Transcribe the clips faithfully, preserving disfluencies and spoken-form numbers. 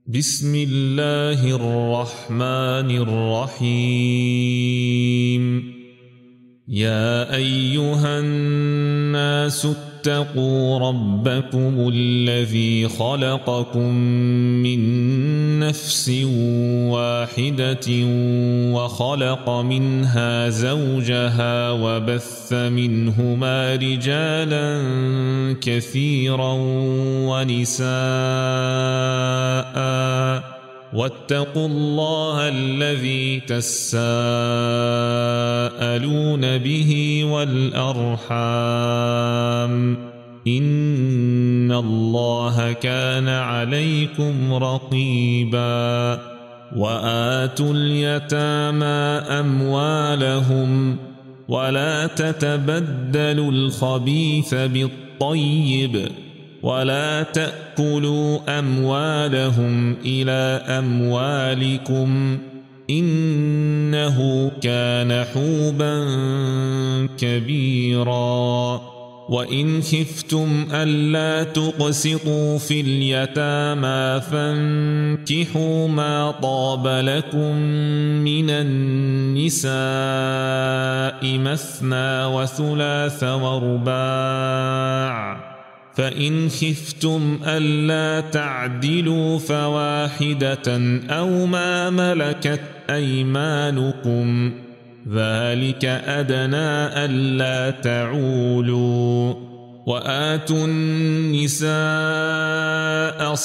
بسم الله الرحمن الرحيم. يا أيها الناس اتقوا ربكم الذي خلقكم من نفس واحدة وخلق منها زوجها وبث منهما رجالا كثيرا ونساء، واتقوا الله الذي تساءلون به والأرحام، إن الله كان عليكم رقيبا. وآتوا اليتامى أموالهم ولا تتبدلوا الخبيث بالطيب ولا تأكلوا أموالهم إلى أموالكم إنه كان حوبا كبيرا. وإن خفتم ألا تقسطوا في اليتامى فانكحوا ما طاب لكم من النساء مثنى وثلاث ورباع، فإن خفتم ألا تعدلوا فواحدة أو ما ملكت أيمانكم، ذلك أدنى ألا تعولوا. وآتوا النساء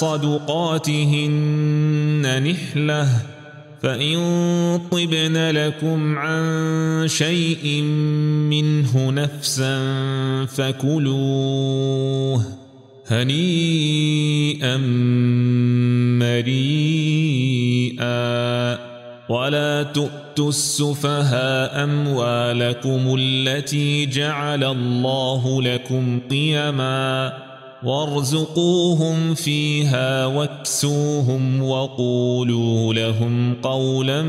صدقاتهن نحلة، فإن طبن لكم عن شيء منه نفسا فكلوه هنيئا مريئا. ولا تؤتوا السفهاء أموالكم التي جعل الله لكم قيما وارزقوهم فيها واكسوهم وقولوا لهم قولا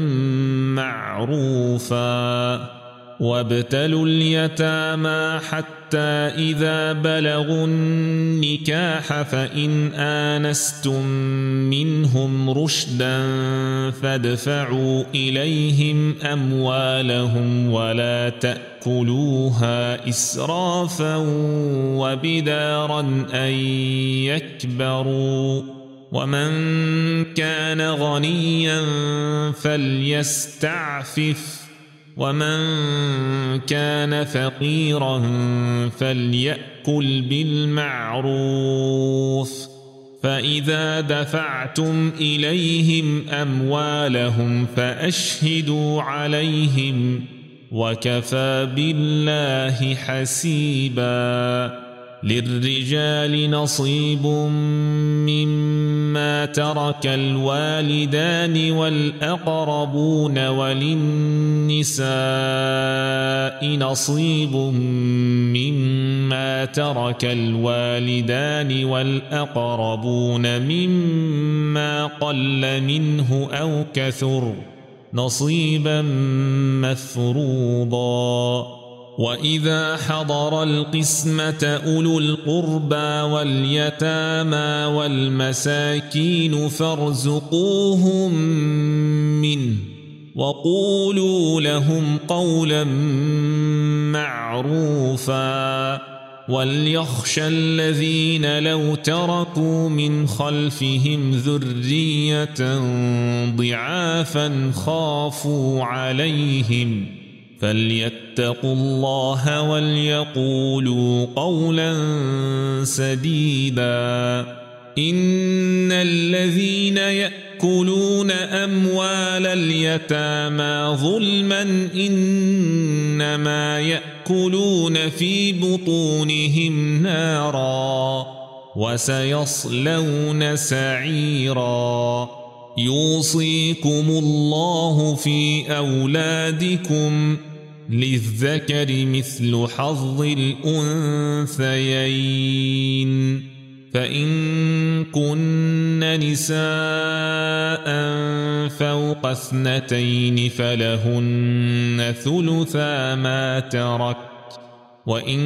معروفا. وابتلوا اليتامى حتى إذا بلغوا النكاح فإن آنستم منهم رشدا فادفعوا إليهم أموالهم ولا تأكلوها إسرافا وبدارا أن يكبروا، ومن كان غنيا فليستعفف ومن كان فقيرا فليأكل بالمعروف. فإذا دفعتم إليهم أموالهم فأشهدوا عليهم وكفى بالله حسيبا. للرجال نصيب مما ترك الوالدان والأقربون وللنساء نصيب مما ترك الوالدان والأقربون مما قل منه أو كثر نصيبا مفروضا. وإذا حضر القسمة أولو القربى واليتامى والمساكين فارزقوهم منه وقولوا لهم قولا معروفا. وليخشى الذين لو تركوا من خلفهم ذرية ضعافا خافوا عليهم فليتقوا الله وليقولوا قولا سديدا. إن الذين يأكلون أموال اليتامى ظلما إنما يأكلون في بطونهم نارا وسيصلون سعيرا. يوصيكم الله في أولادكم للذكر مثل حظ الأنثيين، فإن كن نساء فوق اثنتين فلهن ثلثا ما ترك، وإن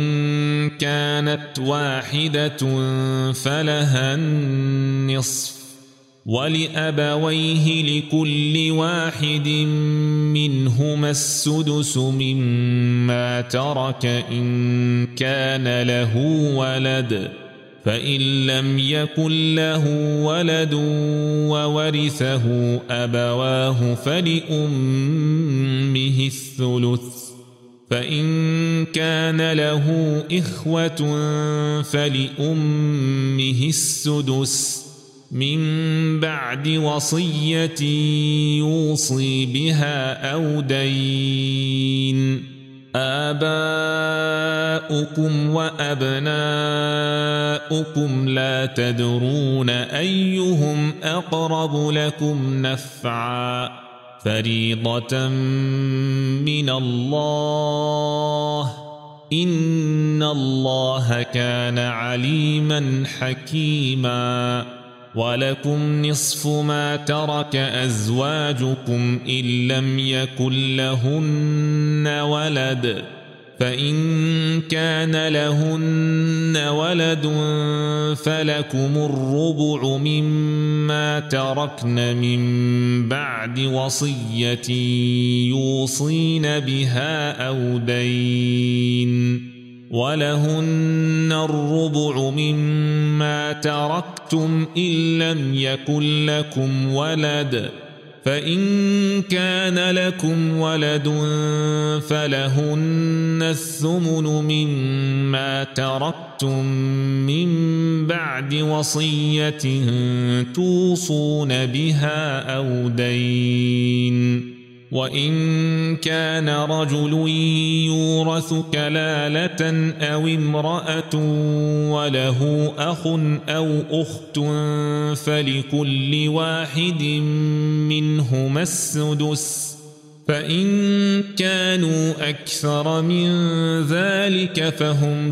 كانت واحدة فلها النصف، ولأبويه لكل واحد منهما السدس مما ترك إن كان له ولد فإن لم يكن له ولد وورثه أبواه فلأمه الثلث فإن كان له إخوة فلأمه السدس من بعد وصية يوصي بها أو دين آباؤكم وأبناؤكم لا تدرون أيهم أقرب لكم نفعا فريضة من الله إن الله كان عليما حكيما ولكم نصف ما ترك أزواجكم إن لم يكن لهن ولد فإن كان لهن ولد فلكم الربع مما تركن من بعد وصية يوصين بها أو دين ولهن الربع مما تركتم إن لم يكن لكم ولد فإن كان لكم ولد فلهن الثمن مما تركتم من بعد وصية توصون بها أو دين وإن كان رجل يورث كلالة أو امرأة وله أخ أو أخت فلكل واحد منهما السدس فإن كانوا أكثر من ذلك فهم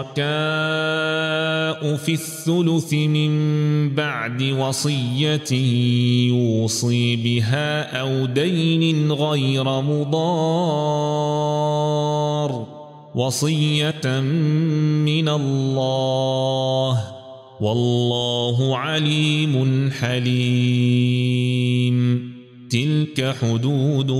شركاء في الثلث من بعد وصية يوصي بها أو دين غير مضار وصية من الله والله عليم حليم تلك حدود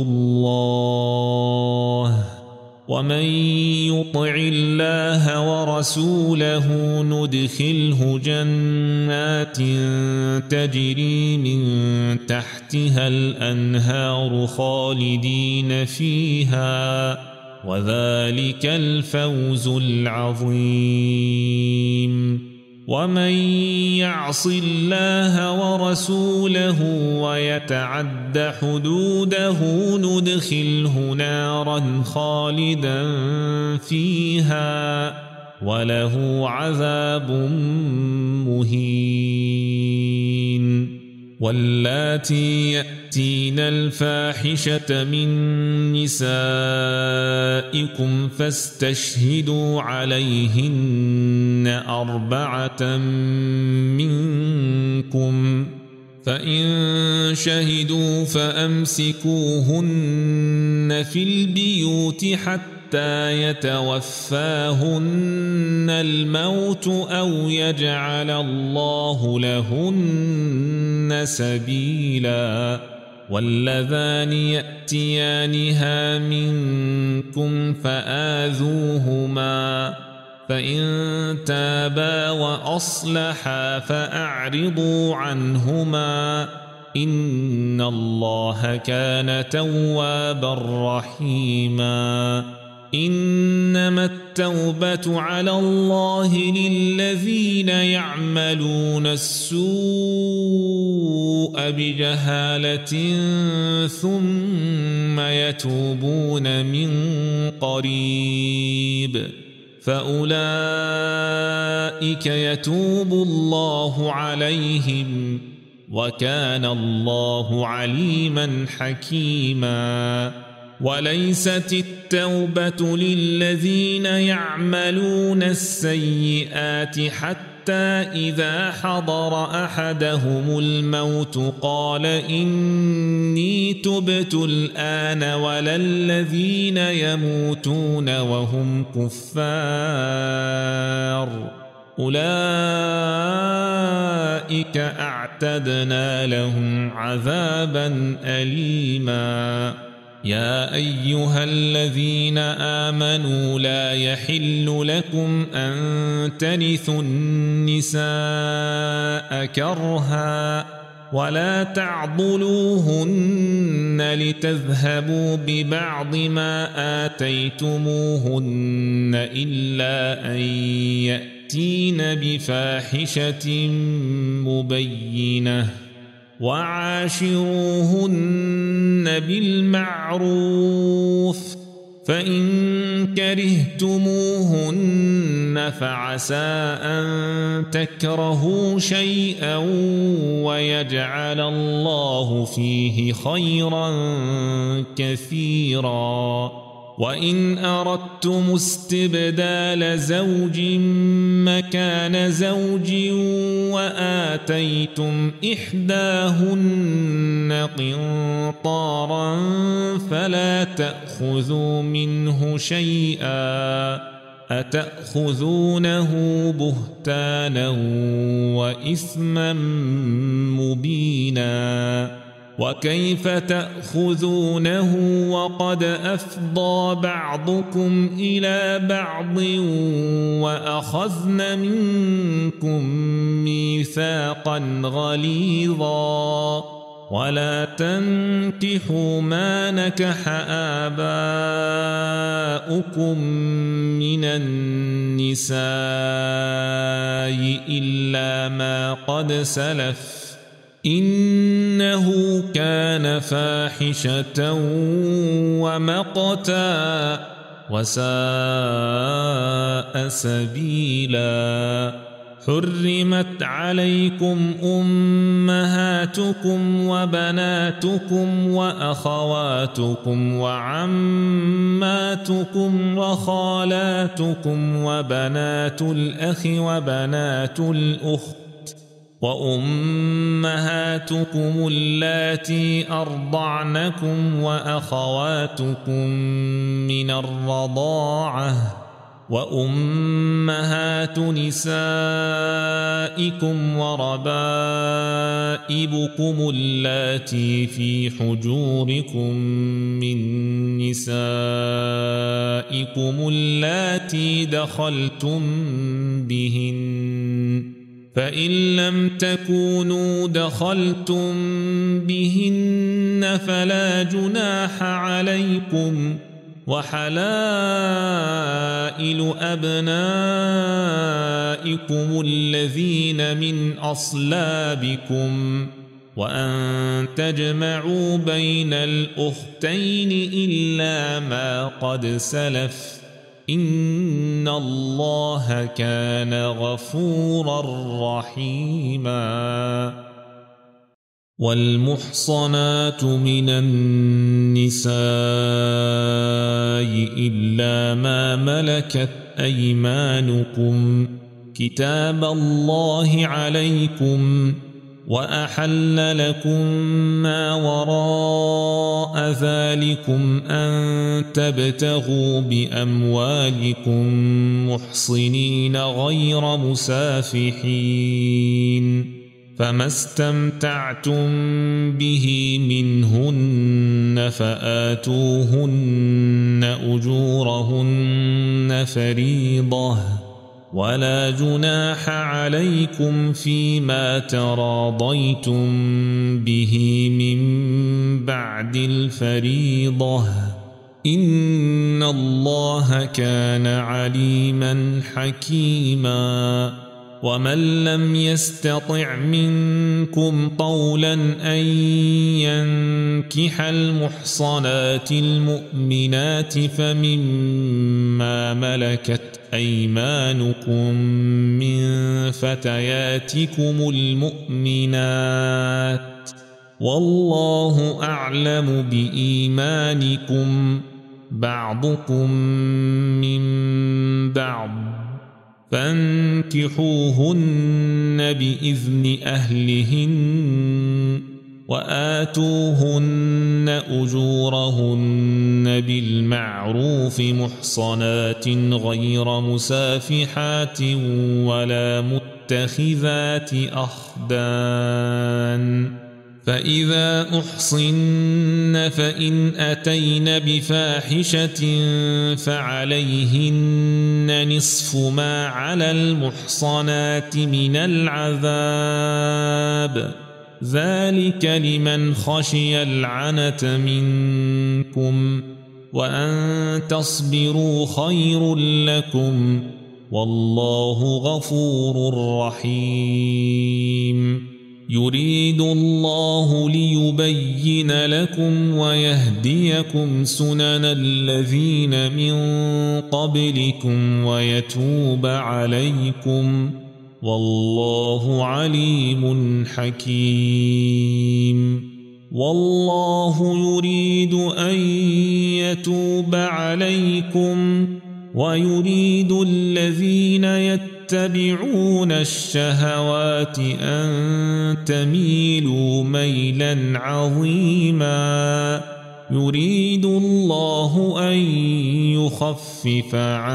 الله ومن يطع الله ورسوله ندخله جنات تجري من تحتها الأنهار خالدين فيها وذلك الفوز العظيم ومن يعص الله ورسوله ويتعد حدوده ندخله نارا خالدا فيها وله عذاب مهين واللاتي يأتين الفاحشة من نسائكم فاستشهدوا عليهن أربعة منكم فإن شهدوا فأمسكوهن في البيوت حتى يتوفاهن الموت أو يجعل الله لهن سبيلا واللذان يأتيانها منكم فآذوهما فإن تابا وأصلحا فأعرضوا عنهما إن الله كان توابا رحيما إنما التوبة على الله للذين يعملون السوء بجهالة ثم يتوبون من قريب فأولئك يتوب الله عليهم وكان الله عليما حكيما وليست التوبة للذين يعملون السيئات حتى إذا حضر أحدهم الموت قال إني تبت الآن ولا الذين يموتون وهم كفار أولئك أعتدنا لهم عذابا أليما يا أيها الذين آمنوا لا يحل لكم أن ترثوا النساء كرها ولا تعضلوهن لتذهبوا ببعض ما آتيتموهن إلا أن يأتين بفاحشة مبينة وعاشروهن بالمعروف فإن كرهتموهن فعسى أن تكرهوا شيئا ويجعل الله فيه خيرا كثيرا وإن أردتم استبدال زوج مكان زوج وآتيتم إحداهن قنطارا فلا تأخذوا منه شيئا أتأخذونه بهتانا وإثما مبينا وكيف تأخذونه وقد أفضى بعضكم إلى بعض وأخذن منكم ميثاقا غليظا ولا تنكحوا ما نكح آباؤكم من النساء إلا ما قد سلف إنه كان فاحشة ومقتا وساء سبيلا حرمت عليكم أمهاتكم وبناتكم وأخواتكم وعماتكم وخالاتكم وبنات الأخ وبنات الأخت وأمهاتكم اللاتي أرضعنكم وأخواتكم من الرضاعة وأمهات نسائكم وربائبكم اللاتي في حجوركم من نسائكم اللاتي دخلتم بهن فإن لم تكونوا دخلتم بهن فلا جناح عليكم وحلائل أبنائكم الذين من أصلابكم وأن تجمعوا بين الأختين إلا ما قد سلف إن الله كان غفورا رحيما والمحصنات من النساء إلا ما ملكت أيمانكم كتاب الله عليكم وأحل لكم ما وراء ذلكم أن تبتغوا بأموالكم محصنين غير مسافحين فما استمتعتم به منهن فآتوهن أجورهن فريضة ولا جناح عليكم فيما تراضيتم به من بعد الفريضة إن الله كان عليما حكيما ومن لم يستطع منكم طولا أن ينكح المحصنات المؤمنات فمما ملكت أيمانكم من فتياتكم المؤمنات والله أعلم بإيمانكم بعضكم من بعض فانكحوهن بإذن أهلهن وآتوهن أجورهن بالمعروف محصنات غير مسافحات ولا متخذات أخدان فإذا أحصن فإن أتين بفاحشة فعليهن نصف ما على المحصنات من العذاب ذلك لمن خشي العنة منكم وأن تصبروا خير لكم والله غفور رحيم يريد الله ليبين لكم ويهديكم سنن الذين من قبلكم ويتوب عليكم والله عليم حكيم والله يريد أن يتوب عليكم ويريد الذين يتبعون الشهوات أن تميلوا ميلا عظيما يريد الله أن يخفف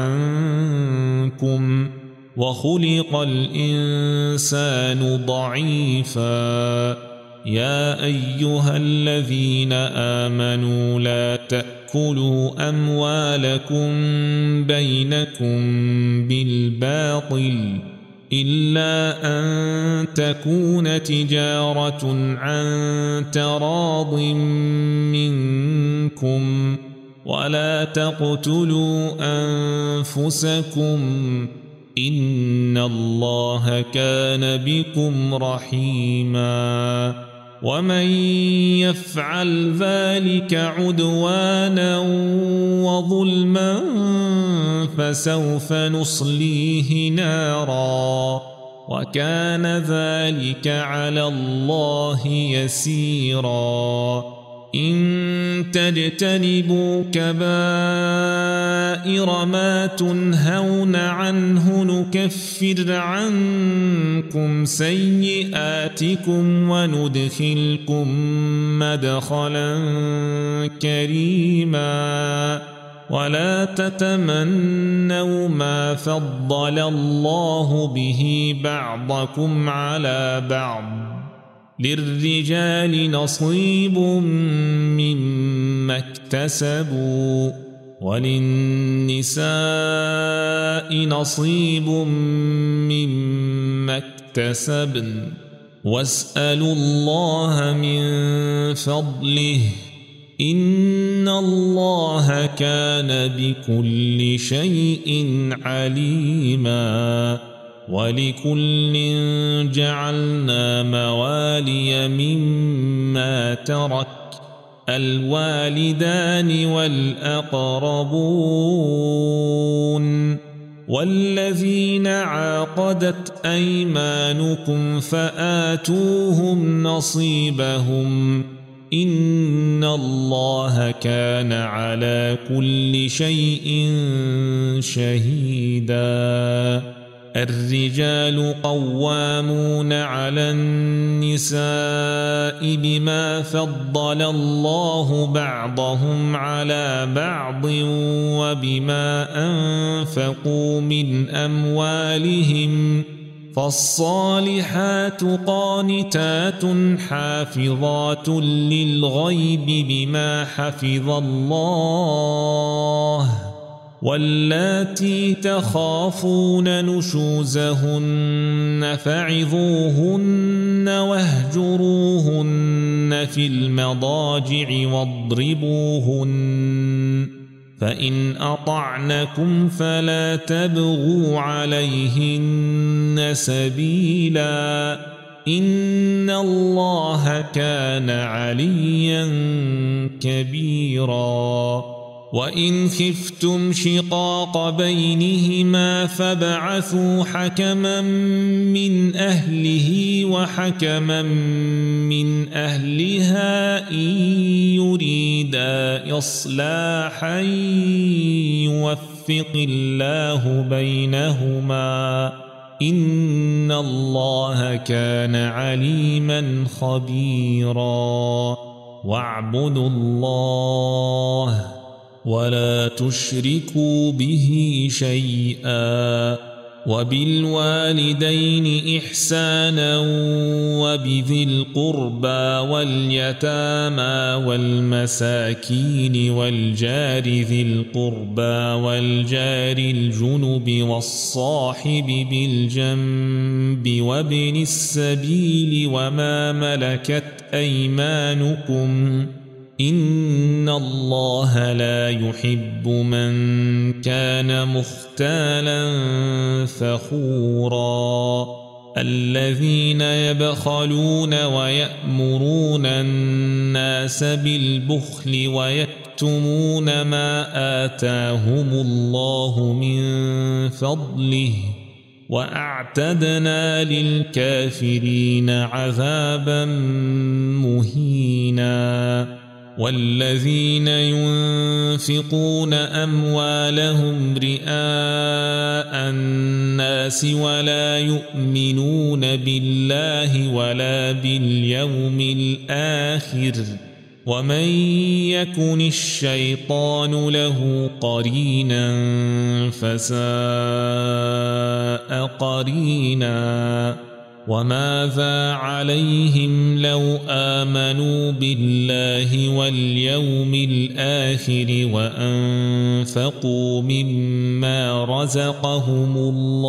عنكم وخلق الإنسان ضعيفا يا أيها الذين آمنوا لا تأكلوا أموالكم بينكم بالباطل إلا أن تكون تجارة عن تراض منكم ولا تقتلوا أنفسكم إن الله كان بكم رحيما ومن يفعل ذلك عدوانا وظلما فسوف نصليه نارا وكان ذلك على الله يسيرا إن تجتنبوا كبائر ما تنهون عنه نكفر عنكم سيئاتكم وندخلكم مدخلا كريما ولا تتمنوا ما فضل الله به بعضكم على بعض للرجال نصيب مما اكتسبوا وللنساء نصيب مما اكتسبن واسألوا الله من فضله إن الله كان بكل شيء عليما ولكل جعلنا موالي مما ترك الوالدان والأقربون والذين عاقدت أيمانكم فآتوهم نصيبهم إن الله كان على كل شيء شهيدا الرجال قوامون على النساء بما فضل الله بعضهم على بعض وبما أنفقوا من أموالهم فالصالحات قانتات حافظات للغيب بما حفظ الله واللاتي تخافون نشوزهن فعظوهن واهجروهن في المضاجع واضربوهن فإن أطعنكم فلا تبغوا عليهن سبيلا إن الله كان عليا كبيرا وإن خفتم شقاق بينهما فابعثوا حكما من أهله وحكما من أهلها إن يريدا إصلاحا يوفق الله بينهما إن الله كان عليما خبيرا واعبدوا الله ولا تشركوا به شيئا وبالوالدين إحسانا وبذي القربى واليتامى والمساكين والجار ذي القربى والجار الجنب والصاحب بالجنب وابن السبيل وما ملكت أيمانكم إن الله لا يحب من كان مختالا فخورا الذين يبخلون ويأمرون الناس بالبخل ويكتمون ما آتاهم الله من فضله وأعتدنا للكافرين عذابا مهينا والذين ينفقون أموالهم رئاء الناس ولا يؤمنون بالله ولا باليوم الآخر ومن يكن الشيطان له قرينا فساء قرينا وماذا عليهم لو آمنوا بالله واليوم الآخر وأنفقوا مما رزقهم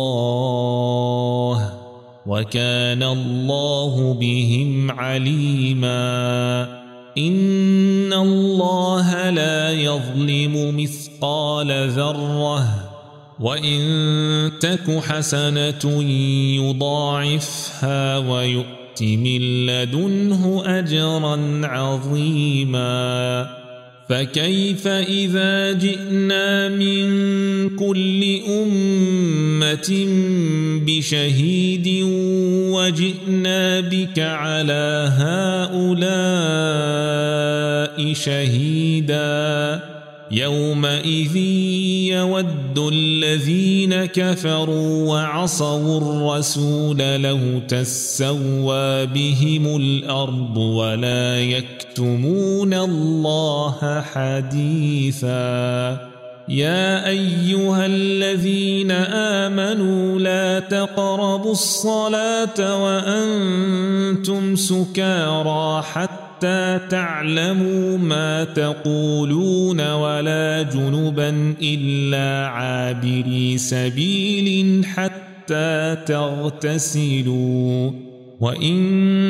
الله وكان الله بهم عليما إن الله لا يظلم مثقال ذرة وإن تك حسنة يضاعفها ويؤت من لدنه أجرا عظيما فكيف إذا جئنا من كل أمة بشهيد وجئنا بك على هؤلاء شهيدا يومئذ يود الذين كفروا وعصوا الرسول لو تسوى بهم الأرض ولا يكتمون الله حديثا يا أيها الذين آمنوا لا تقربوا الصلاة وأنتم سكارى حتى حتى تعلموا ما تقولون ولا جنبا إلا عابري سبيل حتى تغتسلوا وإن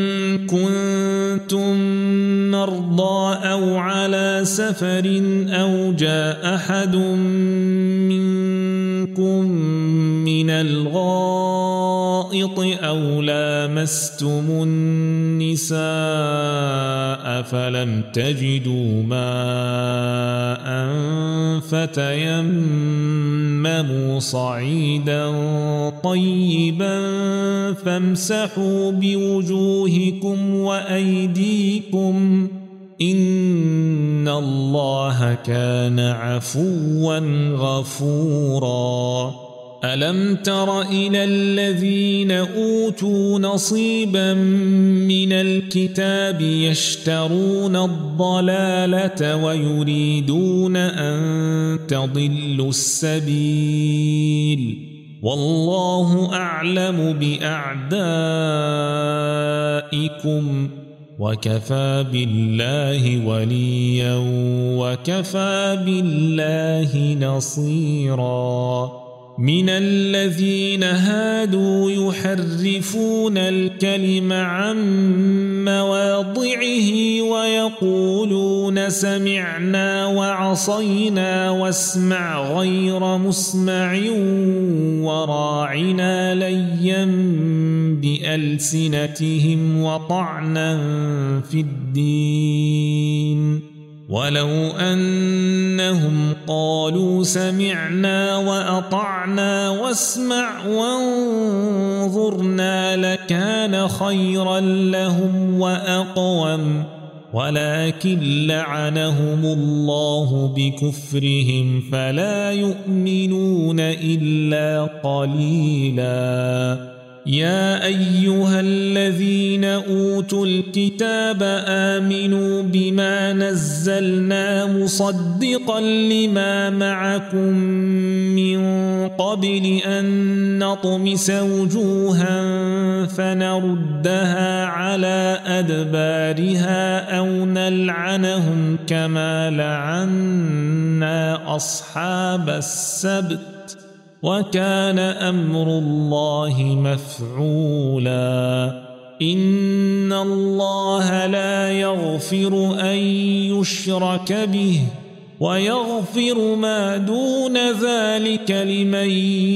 كنتم مرضى أو على سفر أو جاء أحد منكم من الغائط أو لامستم النساء فلم تجدوا ماء فتيمموا صعيدا طيبا فامسحوا بوجوهكم وأيديكم إن الله كان عفوا غفورا ألم تر إلى الذين أوتوا نصيبا من الكتاب يشترون الضلالة ويريدون أن تضلوا السبيل والله أعلم بأعدائكم وكفى بالله وليا وكفى بالله نصيرا من الذين هادوا يحرفون الكلم عن مواضعه ويقولون سمعنا وعصينا واسمع غير مسمع وراعنا ليا بألسنتهم وطعنا في الدين ولو أنهم قالوا سمعنا وأطعنا واسمع وانظرنا لكان خيرا لهم وأقوم ولكن لعنهم الله بكفرهم فلا يؤمنون إلا قليلا. يا أيها الذين أوتوا الكتاب آمنوا بما نزلنا مصدقا لما معكم من قبل أن نطمس وجوها فنردها على أدبارها أو نلعنهم كما لعنا أصحاب السبت وكان أمر الله مفعولا. إن الله لا يغفر أن يشرك به ويغفر ما دون ذلك لمن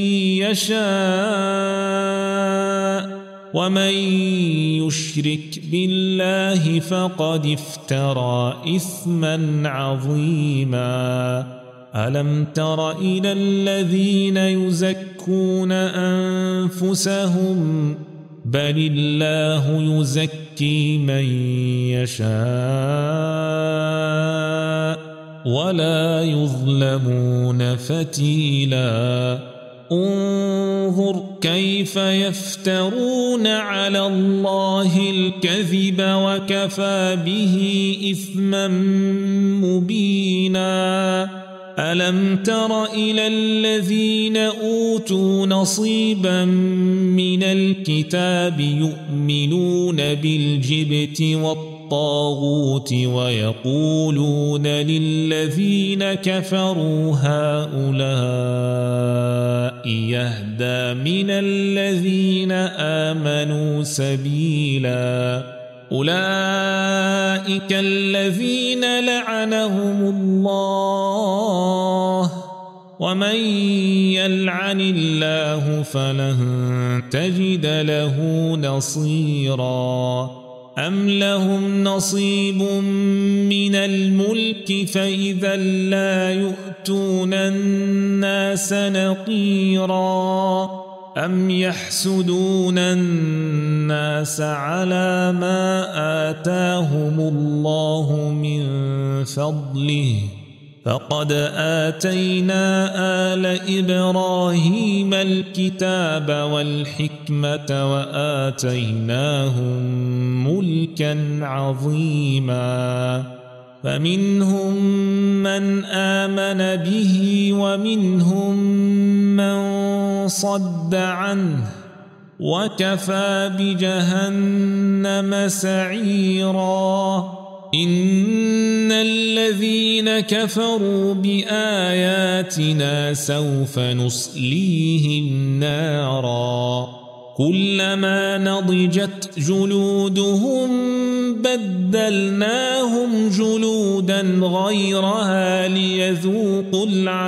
يشاء ومن يشرك بالله فقد افترى إثما عظيما. ألم تر إلى الذين يزكون أنفسهم بل الله يزكي من يشاء ولا يظلمون فتيلا. انظر كيف يفترون على الله الكذب وكفى به إثما مبينا. ألم تر إلى الذين أوتوا نصيبا من الكتاب يؤمنون بالجبت والطاغوت ويقولون للذين كفروا هؤلاء يهدى من الذين آمنوا سبيلا. أولئك الذين لعنهم الله ومن يلعن الله فلن تجد له نصيرا. أم لهم نصيب من الملك فإذا لا يؤتون الناس نقيرا. أم يحسدون الناس على ما آتاهم الله من فضله فقد آتينا آل إبراهيم الكتاب والحكمة وآتيناهم ملكا عظيما. فمنهم من آمن به ومنهم من صد عنه وكفى بجهنم سعيرا. إن الذين كفروا بآياتنا سوف نصليهم نارا كلما نضجت جلودهم بدلناهم جلودا غيرها ليذوقوا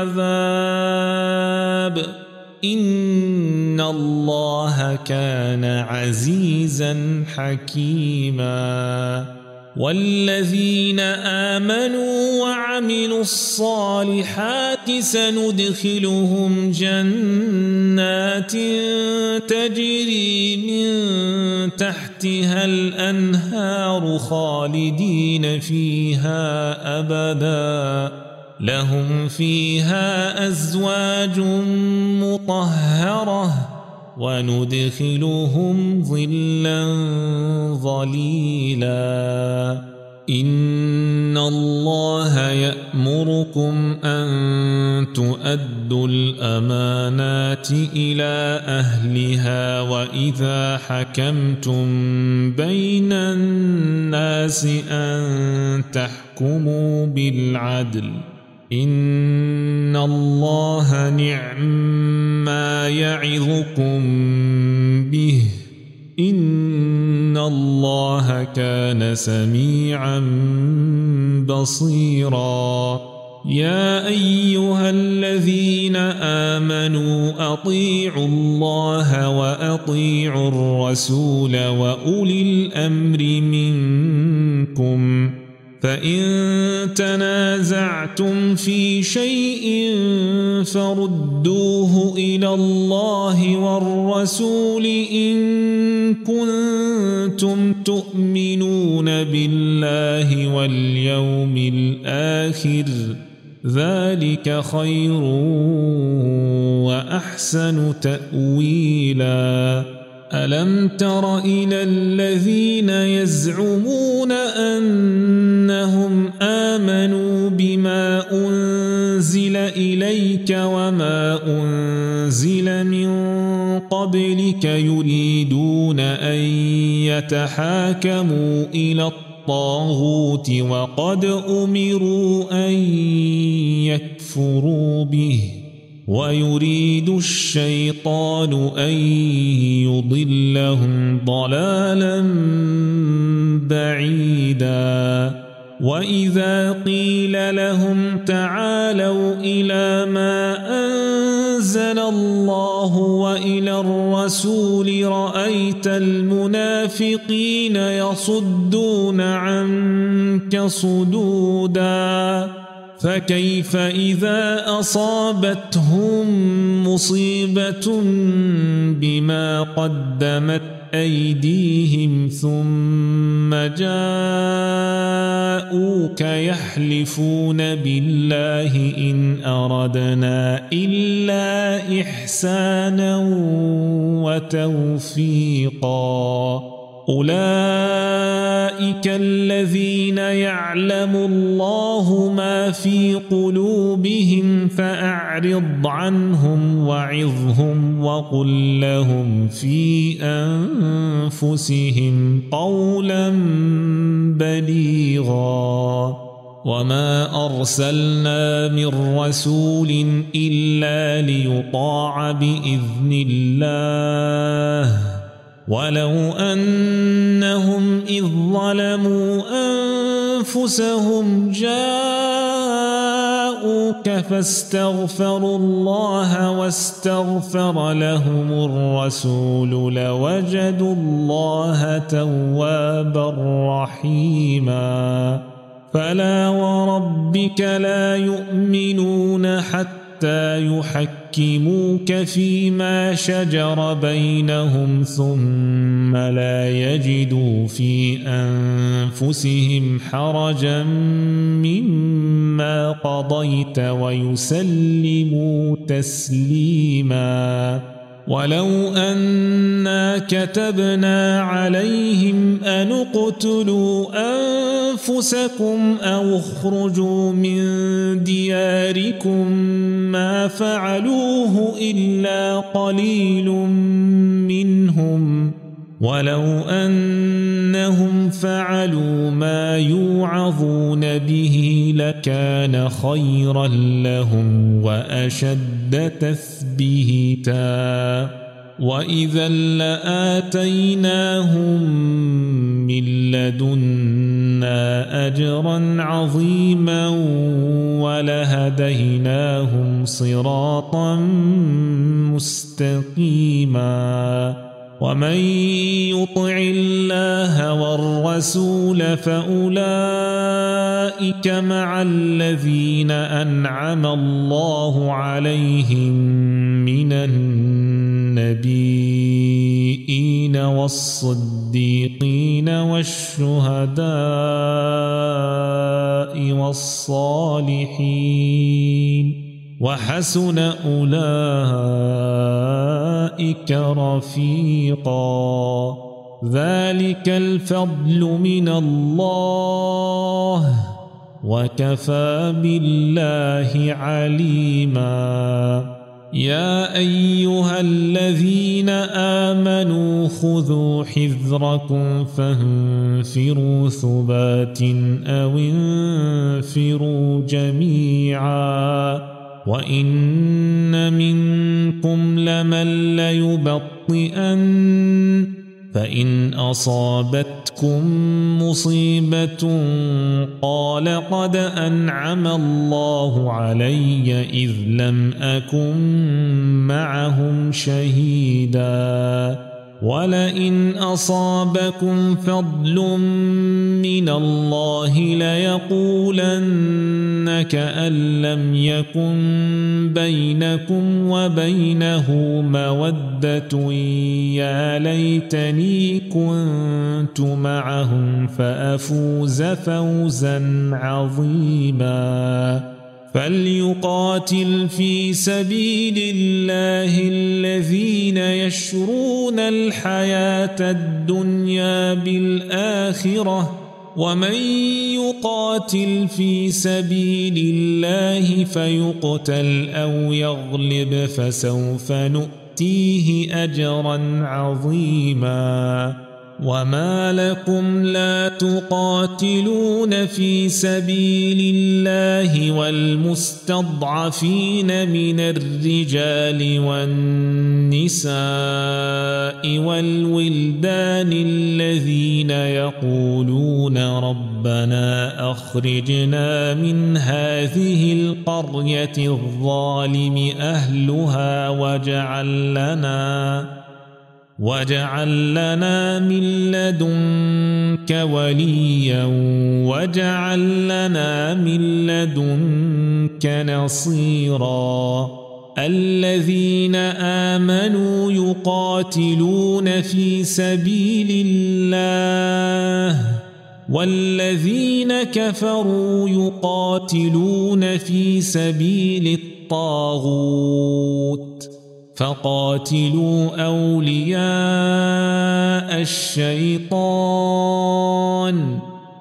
العذاب إن الله كان عزيزا حكيما. والذين آمنوا وعملوا الصالحات سندخلهم جنات تجري من تحتها الأنهار خالدين فيها أبدا لهم فيها أزواج مطهرة وندخلهم ظلا ظليلا. إن الله يأمركم أن تؤدوا الأمانات إلى أهلها وإذا حكمتم بين الناس أن تحكموا بالعدل إن الله نعم ما يعظكم به إن الله كان سميعا بصيرا. يا أيها الذين آمنوا أطيعوا الله وأطيعوا الرسول وأولي الأمر منكم فإن تنازعتم في شيء فردوه إلى الله والرسول إن كنتم تؤمنون بالله واليوم الآخر ذلك خير وأحسن تأويلا ألم تر إلى الذين يزعمون أنهم آمنوا بما أنزل إليك وما أنزل من قبلك يريدون أن يتحاكموا إلى الطاغوت وقد أمروا أن يكفروا به ويريد الشيطان أن يضلهم ضلالا بعيدا وإذا قيل لهم تعالوا إلى ما أنزل الله وإلى الرسول رأيت المنافقين يصدون عنك صدودا فكيف إذا أصابتهم مصيبة بما قدمت أيديهم ثم جاءوك يحلفون بالله إن أردنا إلا إحسانا وتوفيقا أولئك الذين يعلم الله ما في قلوبهم فأعرض عنهم وعظهم وقل لهم في أنفسهم قولا بليغا وما أرسلنا من رسول إلا ليطاع بإذن الله ولو أنهم إذ ظلموا أنفسهم جاءوك فاستغفروا الله واستغفر لهم الرسول لوجدوا الله توابا رحيما فلا وربك لا يؤمنون حتى يحكموك فيما شجر بينهم ثم لا يجدوا في أنفسهم حرجا مما قضيت ويسلموا تسليما ولو أنا كتبنا عليهم أن اقتلوا أنفسكم أو اخرجوا من دياركم ما فعلوه إلا قليل منهم ولو أنهم فعلوا ما يوعظون به لكان خيرا لهم وأشد تثبيتا وإذا لآتيناهم من لدنا أجرا عظيما ولهديناهم صراطا مستقيما ومن يطع الله والرسول فأولئك مع الذين أنعم الله عليهم من النبيين والصديقين والشهداء والصالحين وحسن أولئك رفيقا ذلك الفضل من الله وكفى بالله عليما يا أيها الذين آمنوا خذوا حذركم فانفروا ثبات أو انفروا جميعا وإن منكم لمن ليبطئن فإن أصابتكم مصيبة قال قد أنعم الله علي إذ لم أكن معهم شهيدا ولئن أصابكم فضل من الله ليقولن كأن لم يكن بينكم وبينه مودة يا ليتني كنت معهم فأفوز فوزا عظيما فليقاتل في سبيل الله الذين يشرون الحياة الدنيا بالآخرة ومن يقاتل في سبيل الله فيقتل أو يغلب فسوف نؤتيه أجرا عظيما وما لكم لا تقاتلون في سبيل الله والمستضعفين من الرجال والنساء والولدان الذين يقولون ربنا أخرجنا من هذه القرية الظالم أهلها واجعل لنا واجعل لنا من لدنك وليا واجعل لنا من لدنك نصيرا الذين آمنوا يقاتلون في سبيل الله والذين كفروا يقاتلون في سبيل الطاغوت فقاتلوا أولياء الشيطان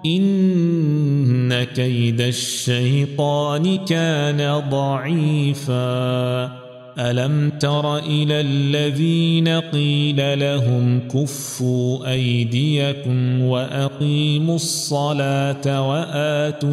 إن كيد الشيطان كان ضعيفا ألم تر إلى الذين قيل لهم كفوا أيديكم وأقيموا الصلاة وآتوا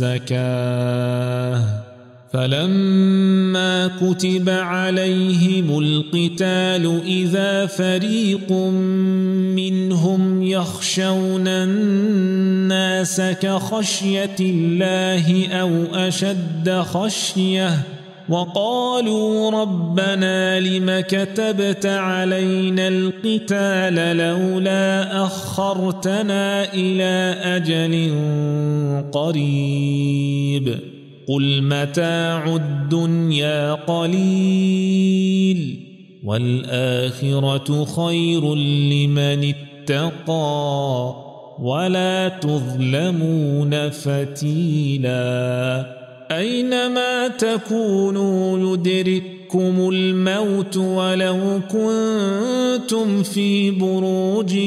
الزكاة فلما كتب عليهم القتال إذا فريق منهم يخشون الناس كخشية الله أو أشد خشية وقالوا ربنا لم كتبت علينا القتال لولا أخرتنا إلى أجل قريب قل متاع الدنيا قليل والآخرة خير لمن اتقى ولا تظلمون فتيلا أينما تكونوا يدرككم الموت ولو كنتم في بروج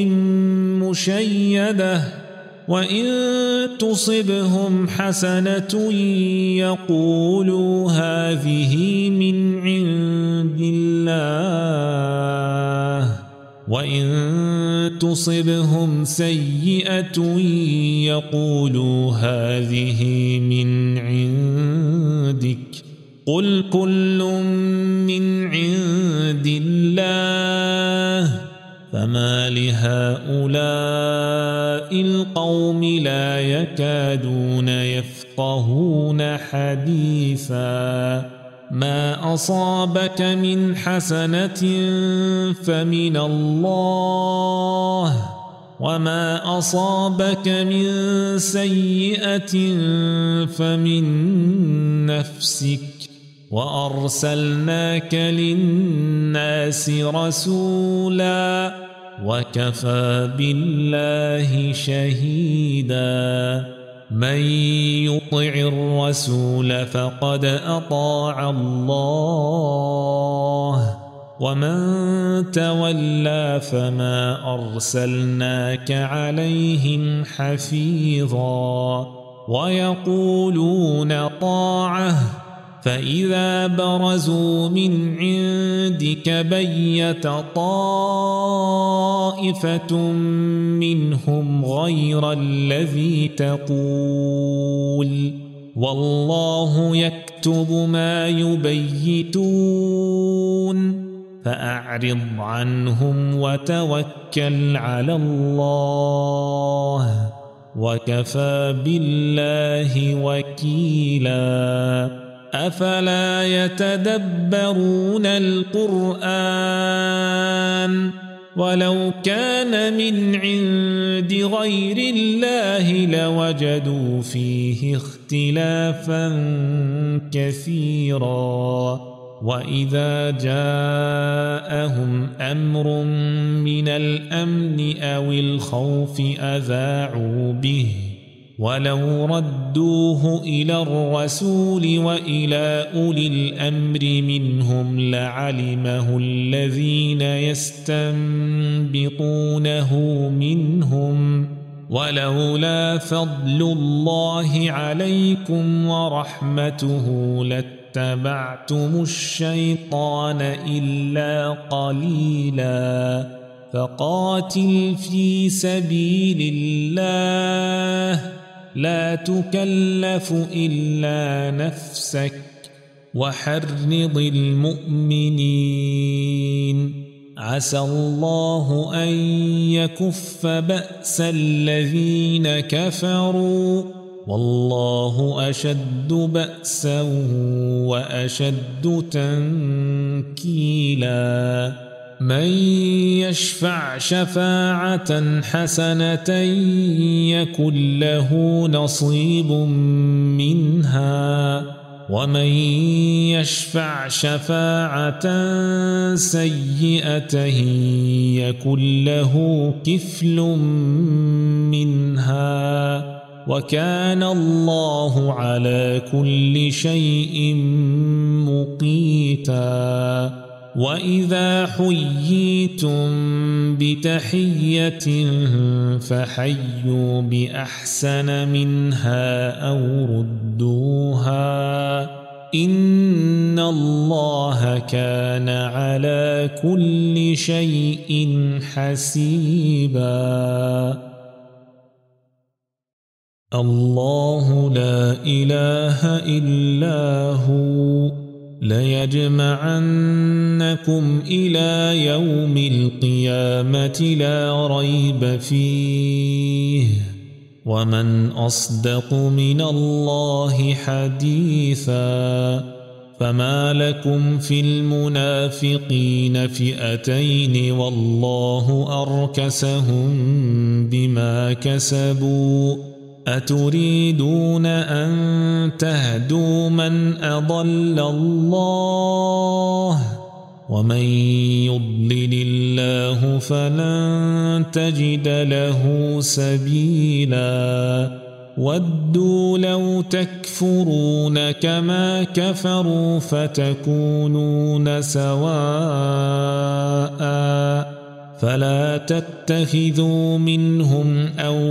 مشيدة وإن تصبهم حسنة يقولوا هذه من عند الله وإن تصبهم سيئة يقولوا هذه من عندك قل كل من عند الله فما لهؤلاء القوم لا يكادون يفقهون حديثا ما أصابك من حسنة فمن الله وما أصابك من سيئة فمن نفسك وأرسلناك للناس رسولا وكفى بالله شهيدا من يطع الرسول فقد أطاع الله ومن تولى فما أرسلناك عليهم حفيظا ويقولون طاعة فإذا برزوا من عندك بيت طائفة منهم غير الذي تقول والله يكتب ما يبيتون فأعرض عنهم وتوكل على الله وكفى بالله وكيلا أفلا يتدبرون القرآن ولو كان من عند غير الله لوجدوا فيه اختلافا كثيرا وإذا جاءهم أمر من الأمن أو الخوف أذاعوا به ولو ردوه إلى الرسول وإلى أولي الأمر منهم لعلمه الذين يستنبطونه منهم ولولا فضل الله عليكم ورحمته لاتبعتم الشيطان إلا قليلا فقاتل في سبيل الله لا تكلف إلا نفسك وحرض المؤمنين عسى الله أن يكف بأس الذين كفروا والله أشد بأسا وأشد تنكيلا من يشفع شفاعة حسنة يكن له نصيب منها ومن يشفع شفاعة سيئة يكن له كفل منها وكان الله على كل شيء مقيتا وإذا حييتم بتحية فحيوا بأحسن منها أو ردوها إن الله كان على كل شيء حسيبا الله لا إله إلا هو ليجمعنكم إلى يوم القيامة لا ريب فيه ومن أصدق من الله حديثا فما لكم في المنافقين فئتين والله أركسهم بما كسبوا أتريدون أن تهدوا من أضل الله ومن يضلل الله فلن تجد له سبيلا ودوا لو تكفرون كما كفروا فتكونون سواء فلا تتخذوا منهم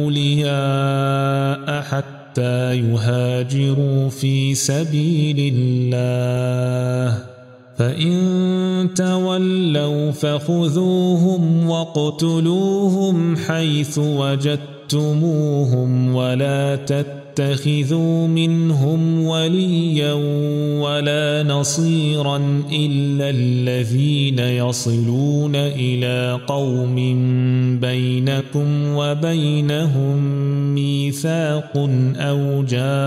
أولياء حتى يهاجروا في سبيل الله فإن تولوا فخذوهم واقتلوهم حيث وجدتموهم ولا تتخذوا منهم وليا ولا نصيرا إلا الذين يصلون إلى قوم بينكم وبينهم ميثاق أو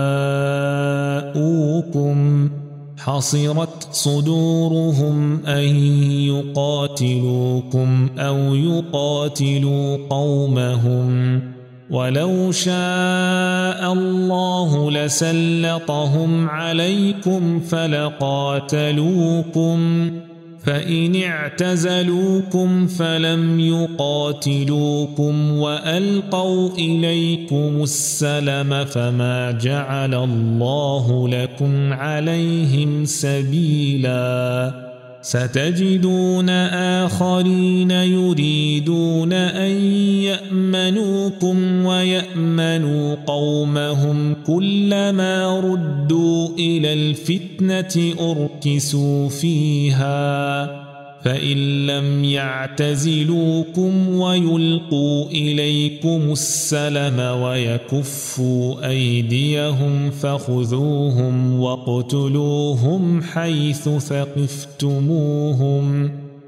جاءوكم حصرت صدورهم أن يقاتلوكم أو يقاتلوا قومهم ولو شاء الله لسلطهم عليكم فلقاتلوكم فإن اعتزلوكم فلم يقاتلوكم وألقوا إليكم السلم فما جعل الله لكم عليهم سبيلا ستجدون آخرين يريدون أن يأمنوكم ويأمنوا قومهم كلما ردوا إلى الفتنة أركسوا فيها فإن لم يعتزلوكم ويلقوا إليكم السلم ويكفوا أيديهم فخذوهم واقتلوهم حيث ثقفتموهم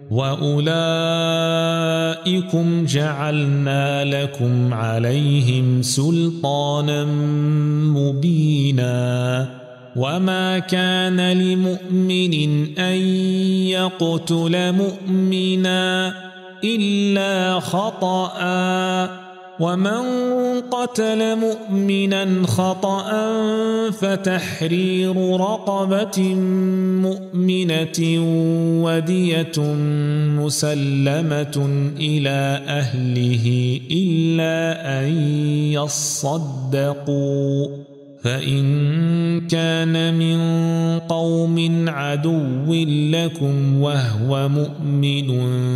وأولئكم جعلنا لكم عليهم سلطانا مبينا وما كان لمؤمن أن يقتل مؤمنا إلا خطأ ومن قتل مؤمنا خطأ فتحرير رقبة مؤمنة ودية مسلمة إلى أهله إلا أن يصدقوا فإن كان من قوم عدو لكم وهو مؤمن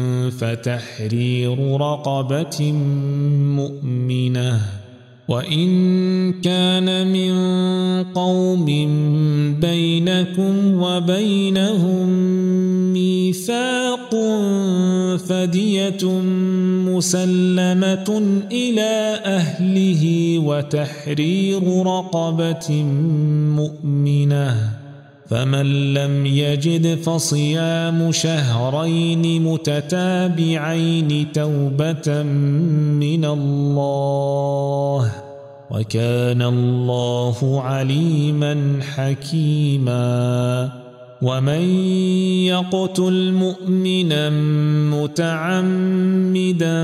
فتحرير رقبة مؤمنة وإن كان من قوم بينكم وبينهم ميثاق فدية مسلمة إلى أهله وتحرير رقبة مؤمنة فمن لم يجد فصيام شهرين متتابعين توبة من الله وكان الله عليما حكيما ومن يقتل مؤمنا متعمدا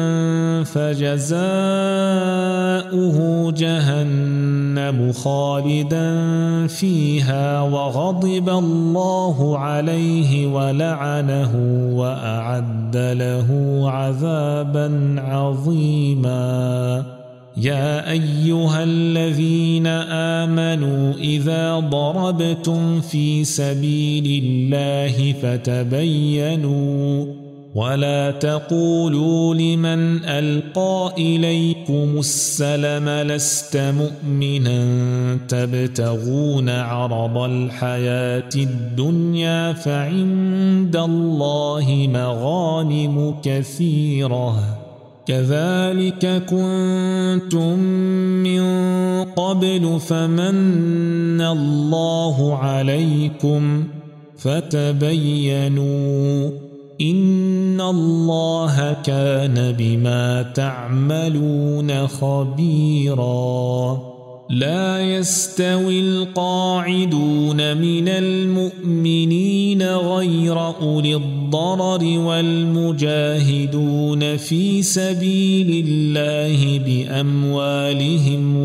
فجزاؤه جهنم خالدا فيها وغضب الله عليه ولعنه وأعد له عذابا عظيما يا أيها الذين آمنوا إذا ضربتم في سبيل الله فتبينوا ولا تقولوا لمن ألقى إليكم السلم لست مؤمنا تبتغون عرض الحياة الدنيا فعند الله مغانم كثيرة كذلك كنتم من قبل فمن الله عليكم فتبينوا إن الله كان بما تعملون خبيرا لا يستوي القاعدون من المؤمنين غير أولي الضرر والمجاهدون في سبيل الله بأموالهم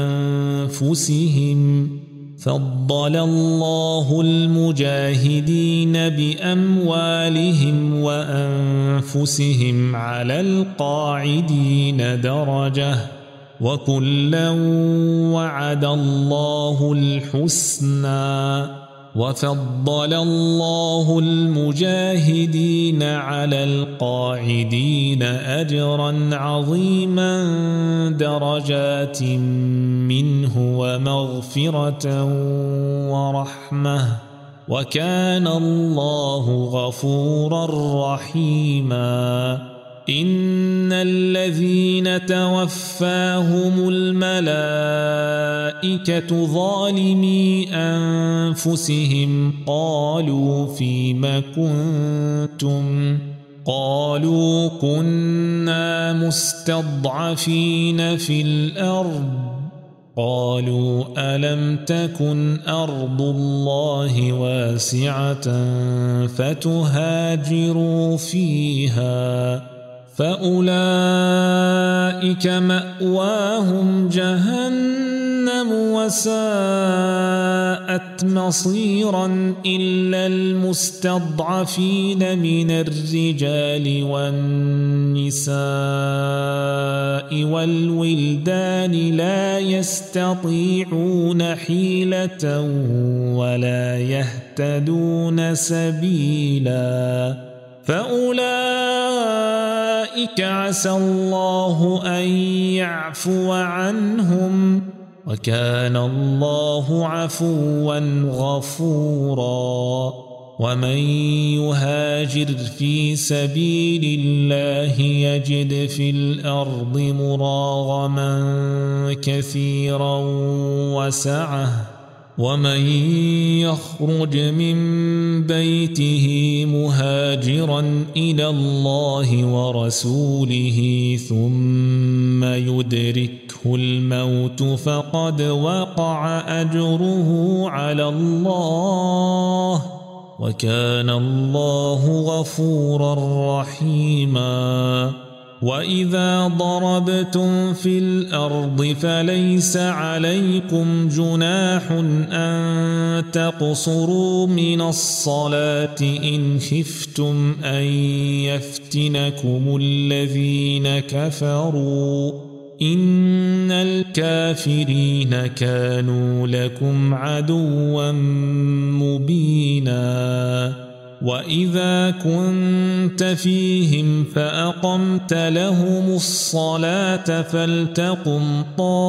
وأنفسهم فضل الله المجاهدين بأموالهم وأنفسهم على القاعدين درجة وكلا وعد الله الحسنى وفضل الله المجاهدين على القاعدين أجرا عظيما درجات منه ومغفرة ورحمة وكان الله غفورا رحيما إن الذين توفاهم الملائكة ظالمي أنفسهم قالوا فيم كنتم قالوا كنا مستضعفين في الأرض قالوا ألم تكن أرض الله واسعة فتهاجروا فيها فأولئك مأواهم جهنم وساءت مصيرا إلا المستضعفين من الرجال والنساء والولدان لا يستطيعون حيلة ولا يهتدون سبيلا فأولئك عسى الله أن يعفو عنهم وكان الله عفوا غفورا ومن يهاجر في سبيل الله يجد في الأرض مراغما كثيرا وسعة ومن يخرج من بيته مهاجرا إلى الله ورسوله ثم يدركه الموت فقد وقع أجره على الله وكان الله غفورا رحيما وإذا ضربتم في الأرض فليس عليكم جناح أن تقصروا من الصلاة إن خفتم أن يفتنكم الذين كفروا إن الكافرين كانوا لكم عدوا مبينا وإذا كنت فيهم فأقمت لهم الصلاة فلتقم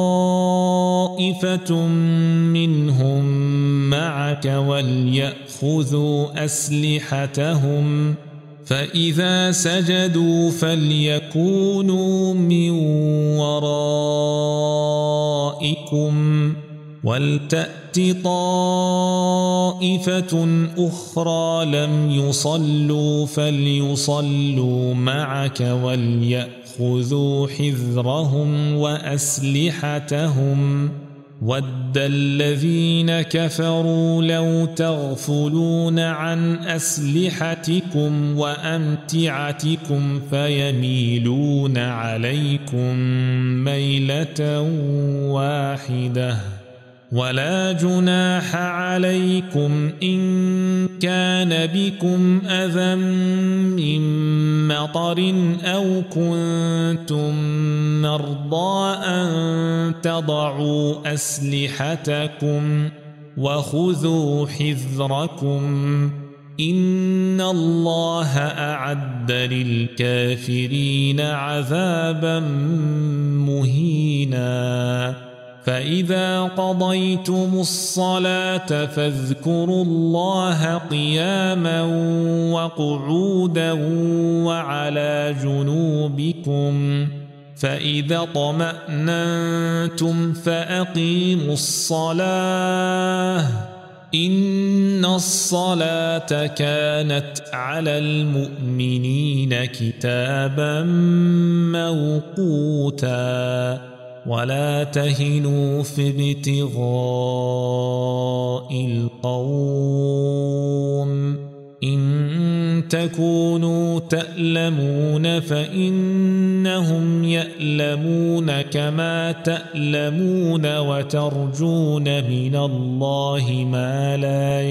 طائفة منهم معك وليأخذوا أسلحتهم فإذا سجدوا فليكونوا من ورائكم ولتأت طائفة أخرى لم يصلوا فليصلوا معك وليأخذوا حذرهم وأسلحتهم ود الذين كفروا لو تغفلون عن أسلحتكم وأمتعتكم فيميلون عليكم ميلة واحدة ولا جناح عليكم إن كان بكم أذى من مطر أو كنتم مرضى أن تضعوا أسلحتكم وخذوا حذركم إن الله أعد للكافرين عذابا مهينا فإذا قضيتم الصلاة فاذكروا الله قياما وقعودا وعلى جنوبكم فإذا اطمأننتم فأقيموا الصلاة إن الصلاة كانت على المؤمنين كتابا موقوتا ولا تهنوا في ابتغاء القوم إن تكونوا تألمون فإنهم يألمون كما تألمون وترجون من الله ما لا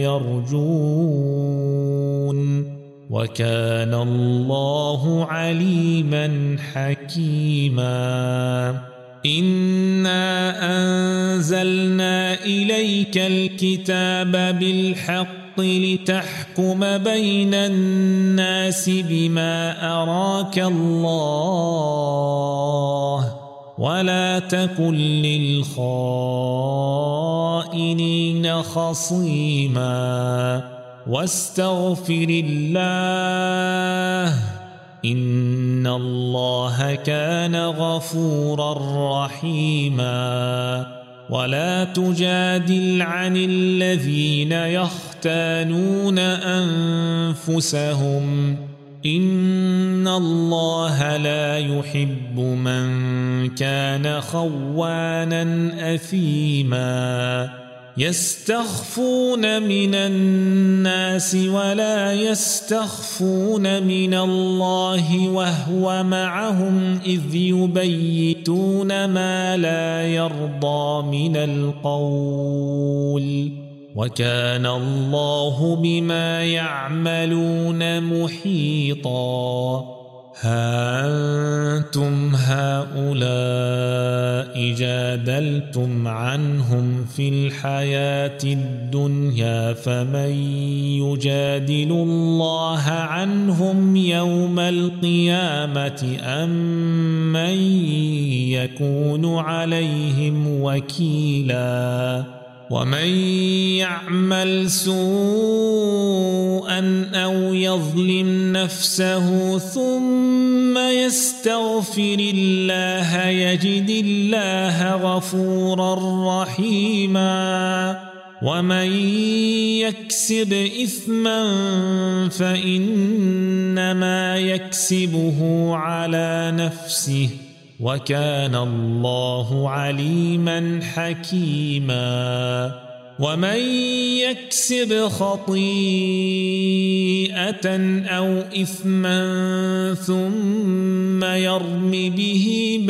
يرجون وكان الله عليما حكيما إنا أنزلنا إليك الكتاب بالحق لتحكم بين الناس بما أراك الله ولا تكن للخائنين خصيما واستغفر الله إن الله كان غفورا رحيما ولا تجادل عن الذين يختانون أنفسهم إن الله لا يحب من كان خوانا أثيما يستخفون من الناس ولا يستخفون من الله وهو معهم إذ يبيتون ما لا يرضى من القول وكان الله بما يعملون محيطا ها أنتم هؤلاء جادلتم عنهم في الحياة الدنيا فمن يجادل الله عنهم يوم القيامة أم من يكون عليهم وكيلا ومن يعمل سوءا أو يظلم نفسه ثم يستغفر الله يجد الله غفورا رحيما ومن يكسب إثما فإنما يكسبه على نفسه وكان الله عليما حكيما ومن يكسب خطيئة أو إثما ثم يرم به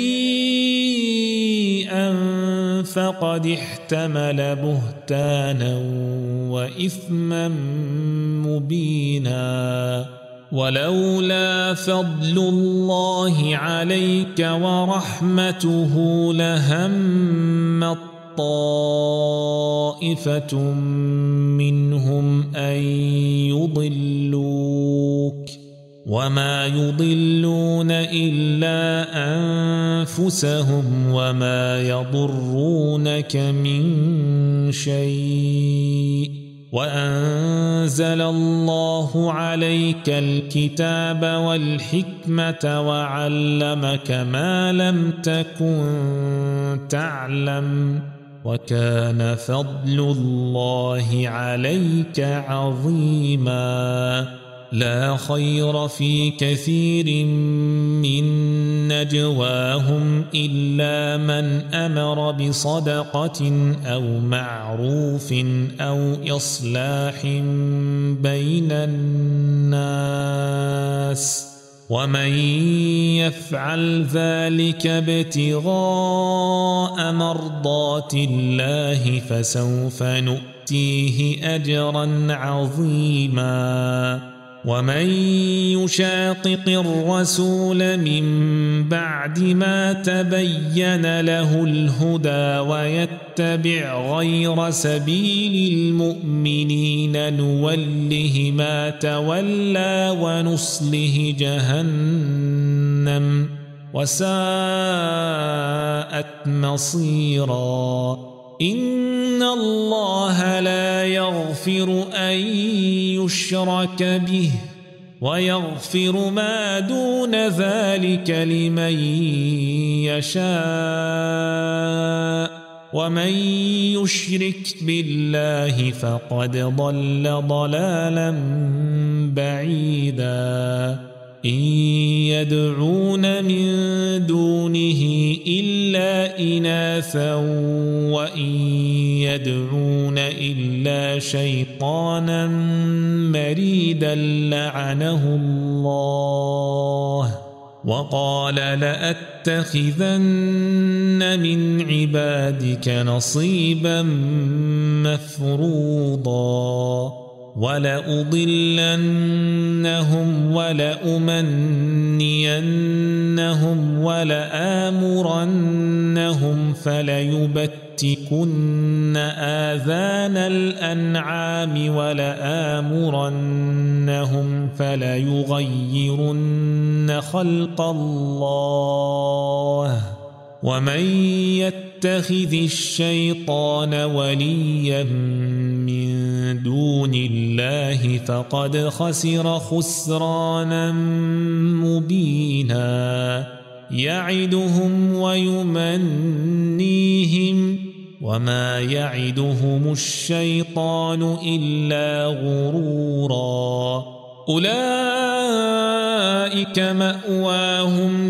بريئا فقد احتمل بهتانا وإثما مبينا ولولا فضل الله عليك ورحمته لهم طائفة منهم أن يضلوك وما يضلون إلا أنفسهم وما يضرونك من شيء وأنزل الله عليك الكتاب والحكمة وعلمك ما لم تكن تعلم وكان فضل الله عليك عظيما لا خير في كثير من نجواهم إلا من أمر بصدقة أو معروف أو إصلاح بين الناس ومن يفعل ذلك ابتغاء مرضات الله فسوف نؤتيه أجرا عظيما ومن يشاقق الرسول من بعد ما تبين له الهدى ويتبع غير سبيل المؤمنين نوله ما تولى ونصله جهنم وساءت مصيرا إن الله لا يغفر أن يشرك به ويغفر ما دون ذلك لمن يشاء ومن يشرك بالله فقد ضل ضلالا بعيدا إن يدعون من دونه إلا إناثا وإن يدعون إلا شيطانا مريدا لعنه الله وقال لأتخذن من عبادك نصيبا مفروضا ولأضلنهم ولأمنينهم ولآمرنهم فليبتكن آذان الأنعام ولآمرنهم فليغيرن خلق الله ومن يتخذ الشيطان وليا من دون الله فقد خسر خسرانا مبينا يعدهم ويمنيهم وما يعدهم الشيطان إلا غرورا أولئك مأواهم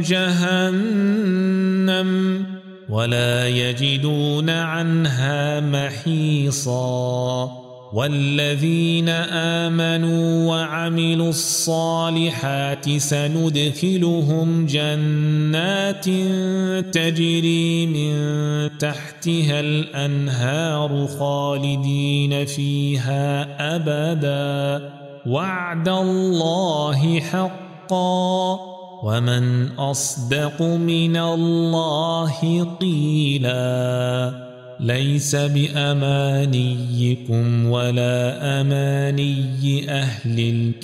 جهنم ولا يجدون عنها محيصا والذين آمنوا وعملوا الصالحات سندخلهم جنات تجري من تحتها الأنهار خالدين فيها أبدا وعد الله حقا ومن أصدق من الله قيلا ليس بأمانيكم ولا أماني أهل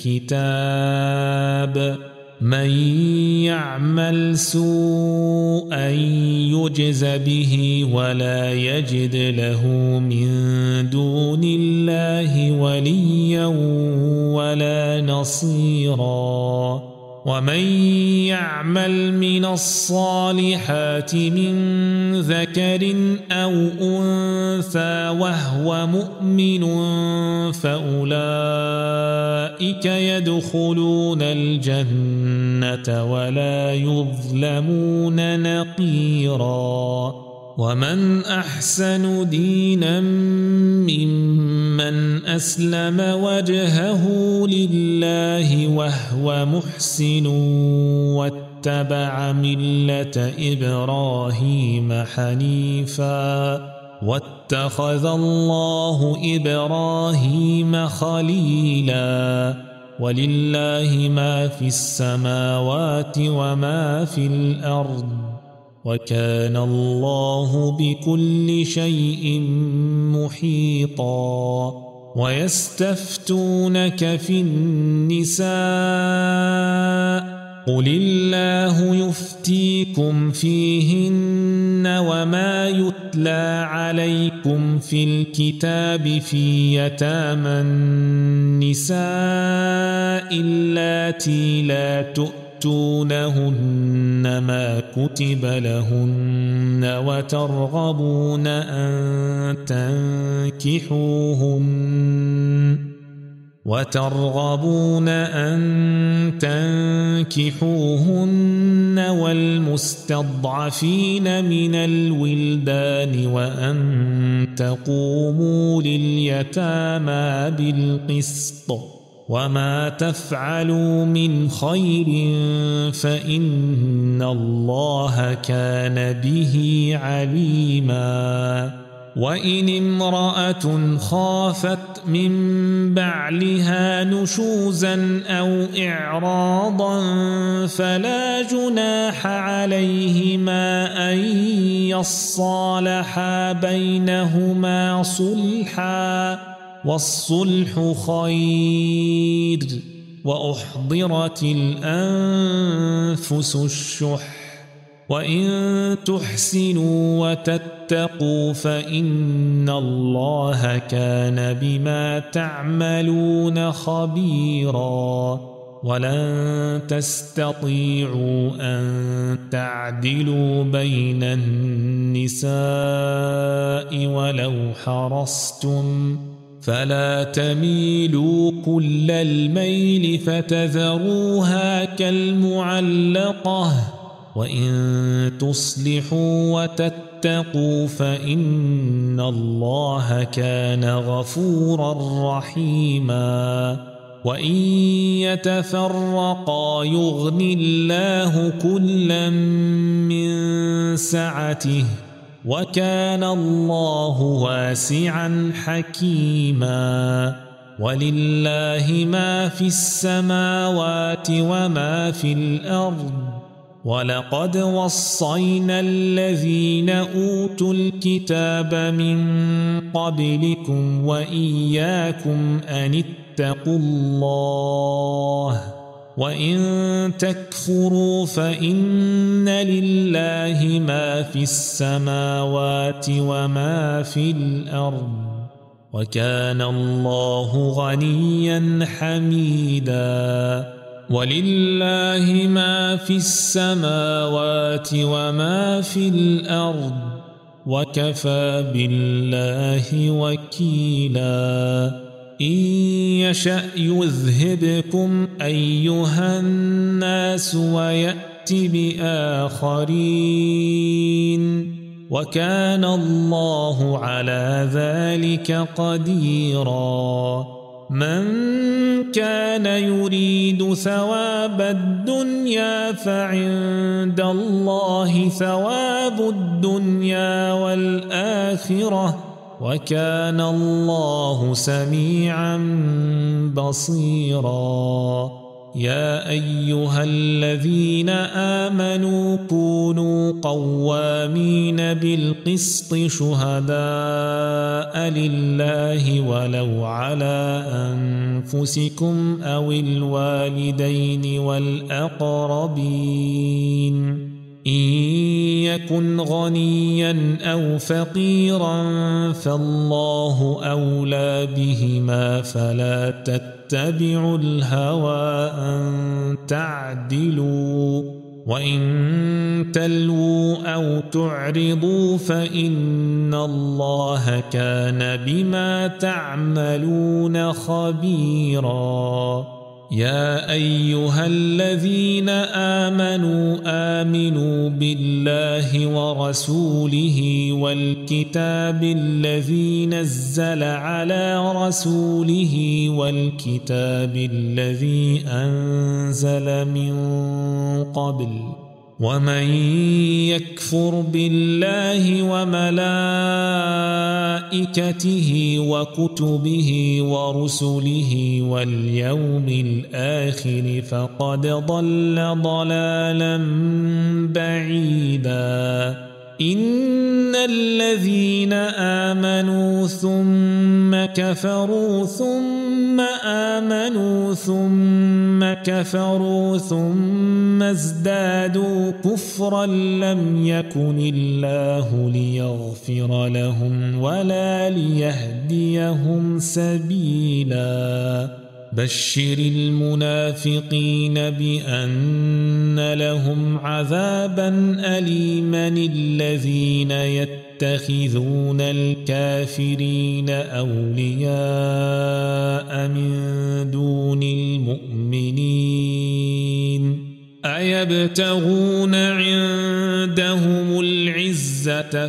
الكتاب من يعمل سوءا يجز به ولا يجد له من دون الله وليا ولا نصيرا ومن يعمل من الصالحات من ذكر أو أنثى وهو مؤمن فأولئك يدخلون الجنة ولا يظلمون نقيرا ومن أحسن دينا ممن أسلم وجهه لله وهو محسن واتبع ملة إبراهيم حنيفا واتخذ الله إبراهيم خليلا ولله ما في السماوات وما في الأرض وكان الله بكل شيء محيطا ويستفتونك في النساء قل الله يفتيكم فيهن وما يتلى عليكم في الكتاب في يتامى النساء اللاتي لا تؤتونهن ما كتب لهن وترغبون أن تنكحوهن وترغبون أن تنكحوهن والمستضعفين من الولدان وأن تقوموا لليتامى بالقسط وما تفعلوا من خير فإن الله كان به عليما وإن امرأة خافت من بعلها نشوزا أو إعراضا فلا جناح عليهما أن يصالحا بينهما صلحا والصلح خير وأحضرت الأنفس الشح وإن تحسنوا وتتقوا فإن الله كان بما تعملون خبيرا ولن تستطيعوا أن تعدلوا بين النساء ولو حرصتم فلا تميلوا كل الميل فتذروها كالمعلقة وإن تصلحوا وتتقوا فإن الله كان غفورا رحيما وإن يتفرقا يغن الله كلا من سعته وكان الله واسعا حكيما ولله ما في السماوات وما في الأرض ولقد وصينا الذين أوتوا الكتاب من قبلكم وإياكم أن اتقوا الله وإن تكفروا فإن لله ما في السماوات وما في الأرض وكان الله غنيا حميدا ولله ما في السماوات وما في الأرض وكفى بالله وكيلا إن يشأ يذهبكم أيها الناس ويأت بآخرين وكان الله على ذلك قديرا من كان يريد ثواب الدنيا فعند الله ثواب الدنيا والآخرة وكان الله سميعا بصيرا يا أيها الذين آمنوا كونوا قوامين بالقسط شهداء لله ولو على أنفسكم أو الوالدين والأقربين إن يكن غنيا أو فقيرا فالله أولى بهما فلا تتبعوا الهوى أن تعدلوا وإن تلووا أو تعرضوا فإن الله كان بما تعملون خبيرا يا أيها الذين آمنوا آمنوا بالله ورسوله والكتاب الذي نزل على رسوله والكتاب الذي أنزل من قبل ومن يكفر بالله وملائكته وكتبه ورسله واليوم الآخر فقد ضل ضلالا بعيدا إن الذين آمنوا ثم كفروا ثم آمنوا ثم كفروا ثم ازدادوا كفرا لم يكن الله ليغفر لهم ولا ليهديهم سبيلا بشر المنافقين بأن لهم عذابا أليما الذين يتخذون الكافرين أولياء من دون المؤمنين أيبتغون عندهم العزة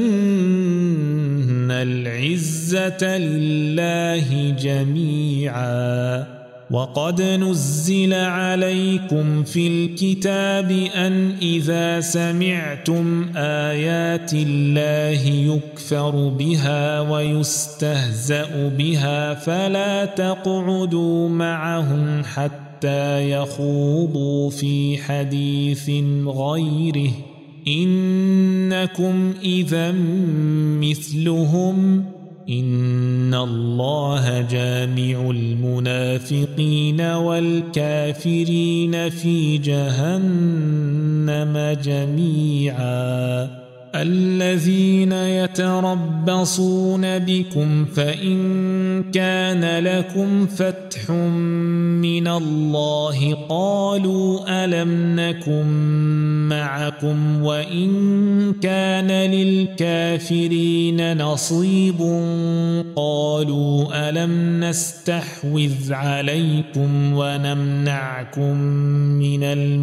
فإن العزة لله جميعا وقد نزل عليكم في الكتاب أن إذا سمعتم آيات الله يكفر بها ويستهزأ بها فلا تقعدوا معهم حتى يخوضوا في حديث غيره إنكم إذا مثلهم إن الله جامع المنافقين والكافرين في جهنم جميعا الذين يتربصون بكم فإن كان لكم فتح من الله قالوا ألم نكن معكم وإن كان للكافرين نصيب قالوا ألم نستحوذ عليكم ونمنعكم من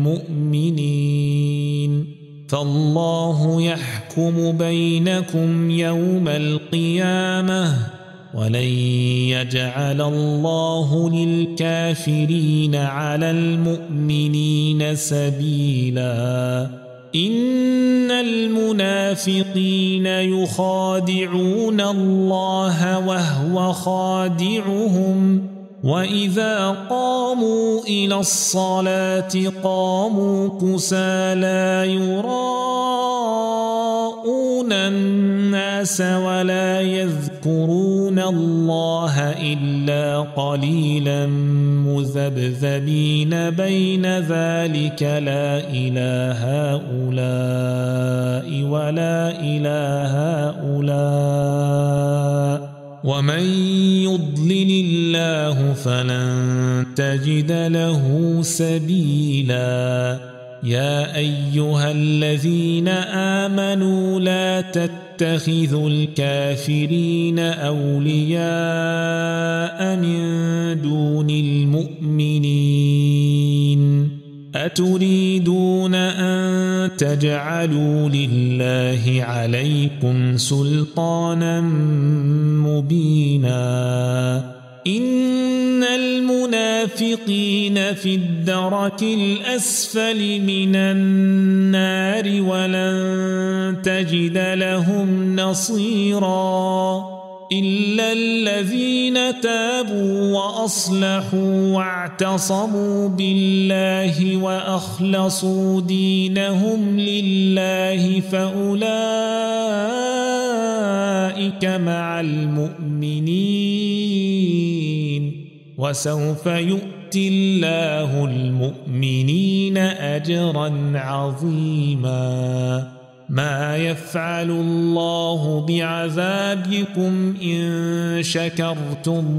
المؤمنين فالله يحكم بينكم يوم القيامة ولن يجعل الله للكافرين على المؤمنين سبيلا إن المنافقين يخادعون الله وهو خادعهم وإذا قاموا إلى الصلاة قاموا كسالى يراءون الناس ولا يذكرون الله إلا قليلا مذبذبين بين ذلك لا إلى هؤلاء ولا إلى هؤلاء ومن يضلل الله فلن تجد له سبيلا يا أيها الذين آمنوا لا تتخذوا الكافرين أولياء من دون المؤمنين أتريدون أن تجعلوا لله عليكم سلطانا مبينا إن المنافقين في الدرك الأسفل من النار ولن تجد لهم نصيرا إلا الذين تابوا وأصلحوا واعتصموا بالله وأخلصوا دينهم لله فأولئك مع المؤمنين وسوف يؤتي الله المؤمنين أجرا عظيما ما يفعل الله بعذابكم إن شكرتم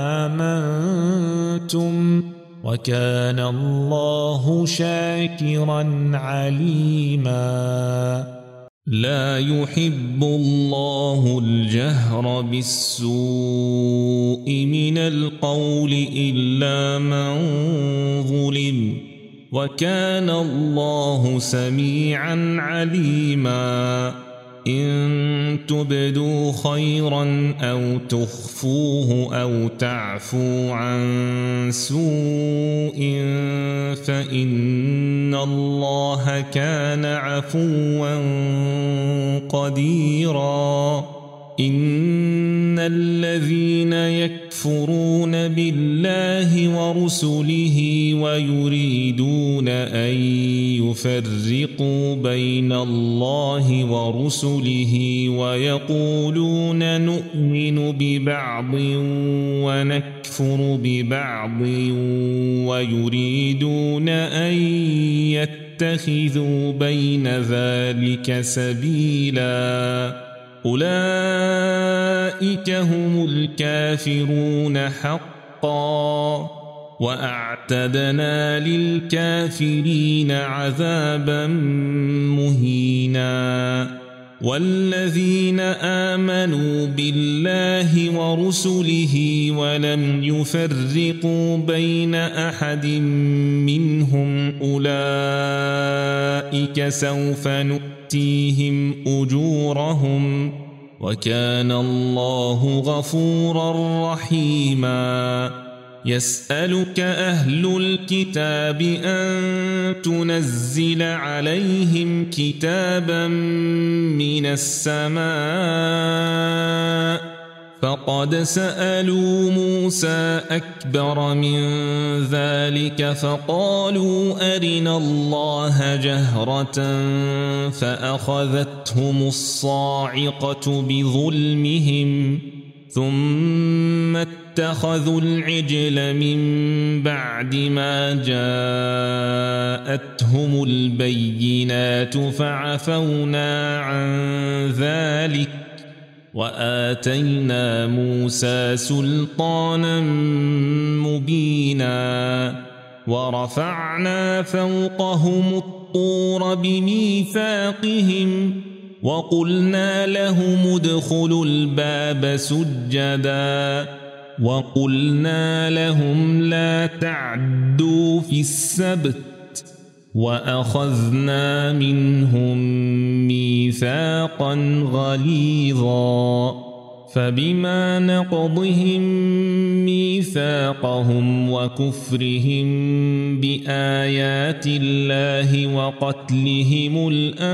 وآمنتم وكان الله شاكرا عليما. لا يحب الله الجهر بالسوء من القول إلا من ظلم وكان الله سميعا عليما إن تبدوا خيرا أو تخفوه أو تعفوا عن سوء فإن الله كان عفوا قديرا إن الذين يكفرون بالله ورسله ويريدون أن يفرقوا بين الله ورسله ويقولون نؤمن ببعض ونكفر ببعض ويريدون أن يتخذوا بين ذلك سبيلا أولئك هم الكافرون حقا وأعتدنا للكافرين عذابا مهينا والذين آمنوا بالله ورسله ولم يفرقوا بين أحد منهم أولئك سوف نؤتيهم أجورهم وكان الله غفورا رحيما يسألك أهل الكتاب أن تنزل عليهم كتابا من السماء فقد سألوا موسى أكبر من ذلك فقالوا أرنا الله جهرة فأخذتهم الصاعقة بظلمهم ثم اتخذوا العجل من بعد ما جاءتهم البينات فعفونا عن ذلك وآتينا موسى سلطانا مبينا ورفعنا فوقهم الطور بميثاقهم وقلنا لهم ادخلوا الباب سجدا وقلنا لهم لا تعدوا في السبت وأخذنا منهم ميثاقا غليظا فبما نقضهم ميثاقهم وكفرهم بآيات الله وقتلهم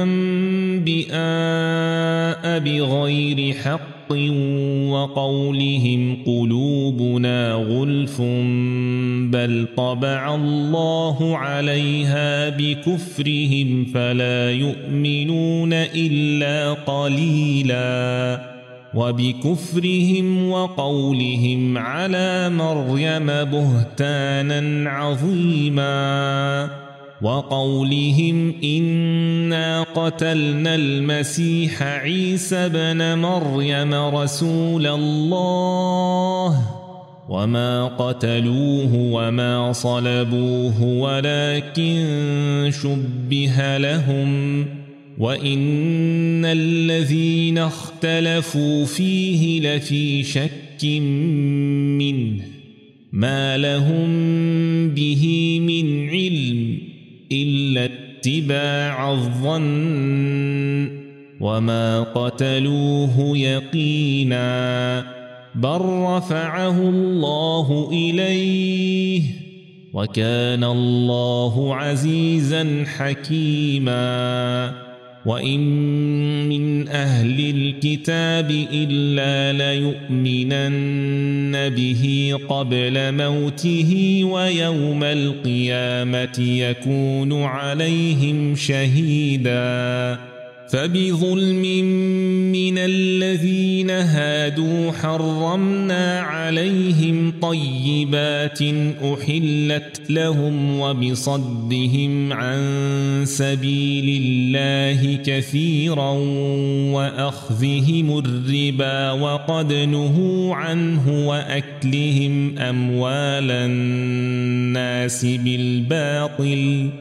الأنبياء بغير حق وقولهم قلوبنا غلف بل طبع الله عليها بكفرهم فلا يؤمنون إلا قليلا وبكفرهم وقولهم على مريم بهتانا عظيما وقولهم إنا قتلنا المسيح عيسى بن مريم رسول الله وما قتلوه وما صلبوه ولكن شبه لهم وإن الذين اختلفوا فيه لفي شك منه ما لهم به من علم إلا اتباع الظن وما قتلوه يقينا بل رفعه الله إليه وكان الله عزيزا حكيما وإن من أهل الكتاب إلا ليؤمنن به قبل موته ويوم القيامة يكون عليهم شهيدا فبظلم من الذين هادوا حرمنا عليهم طيبات أحلت لهم وبصدهم عن سبيل الله كثيرا وأخذهم الربا وقد نهوا عنه وأكلهم أموال الناس بالباطل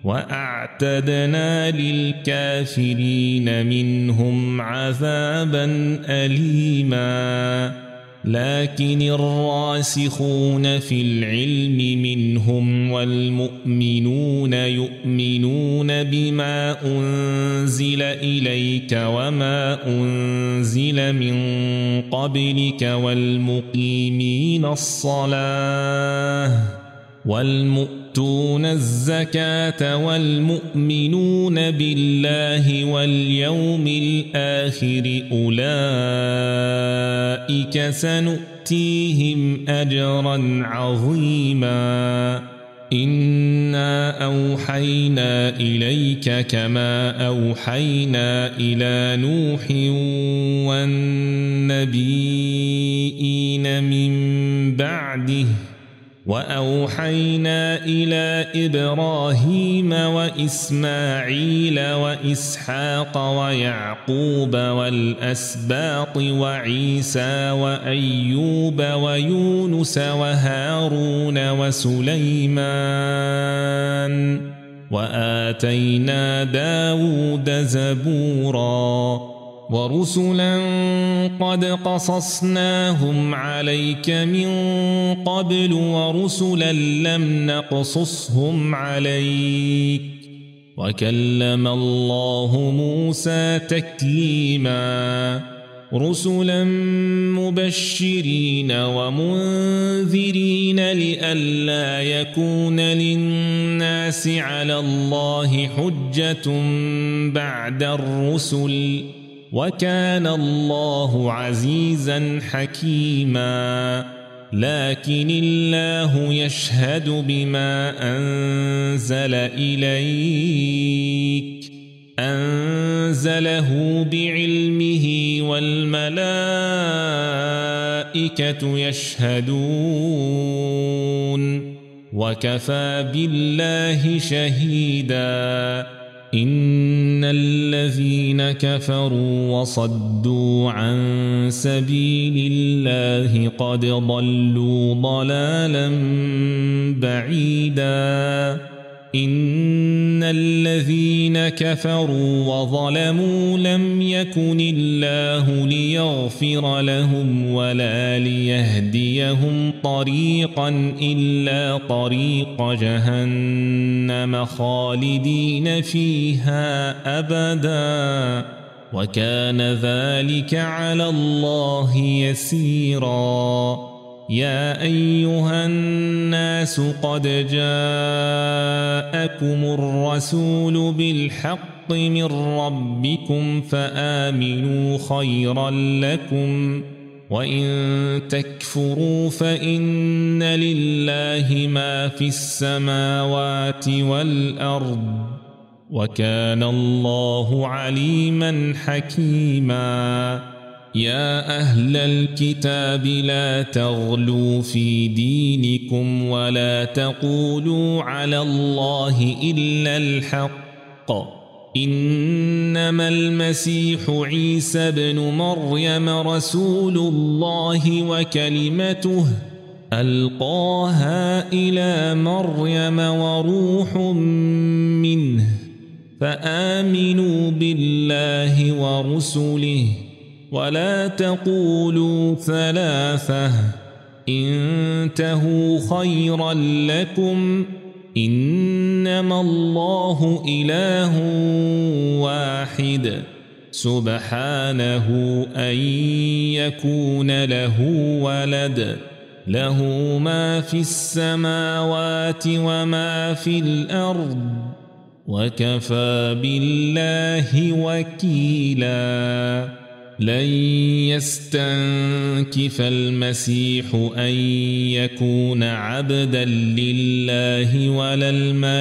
وأعتدنا للكافرين منهم عذابا أليما لكن الراسخون في العلم منهم والمؤمنون يؤمنون بما أنزل إليك وما أنزل من قبلك والمقيمين الصلاة والمؤتون الزكاة والمؤمنون بالله واليوم الآخر أولئك سنؤتيهم أجرا عظيما إنا أوحينا إليك كما أوحينا إلى نوح والنبيين من بعده وأوحينا إلى إبراهيم وإسماعيل وإسحاق ويعقوب والأسباط وعيسى وأيوب ويونس وهارون وسليمان وآتينا داود زبورا ورسلا قد قصصناهم عليك من قبل ورسلا لم نقصصهم عليك وكلم الله موسى تكليما رسلا مبشرين ومنذرين لئلا يكون للناس على الله حجة بعد الرسل وكان الله عزيزا حكيما لكن الله يشهد بما أنزل إليك أنزله بعلمه والملائكة يشهدون وكفى بالله شهيدا إن الذين كفروا وصدوا عن سبيل الله قد ضلوا ضلالا بعيدا إن الذين كفروا وظلموا لم يكن الله ليغفر لهم ولا ليهديهم طريقا إلا طريق جهنم خالدين فيها أبدا وكان ذلك على الله يسيرا يا أيها الناس قد جاءكم الرسول بالحق من ربكم فآمنوا خيرا لكم وإن تكفروا فإن لله ما في السماوات والأرض وكان الله عليما حكيما يا أهل الكتاب لا تغلوا في دينكم ولا تقولوا على الله إلا الحق إنما المسيح عيسى بن مريم رسول الله وكلمته ألقاها إلى مريم وروح منه فآمنوا بالله ورسله ولا تقولوا ثلاثة انتهوا خيرا لكم إنما الله إله واحد سبحانه أن يكون له ولد له ما في السماوات وما في الأرض وكفى بالله وكيلا لن يستنكف المسيح أن يكون عبدا لله ولا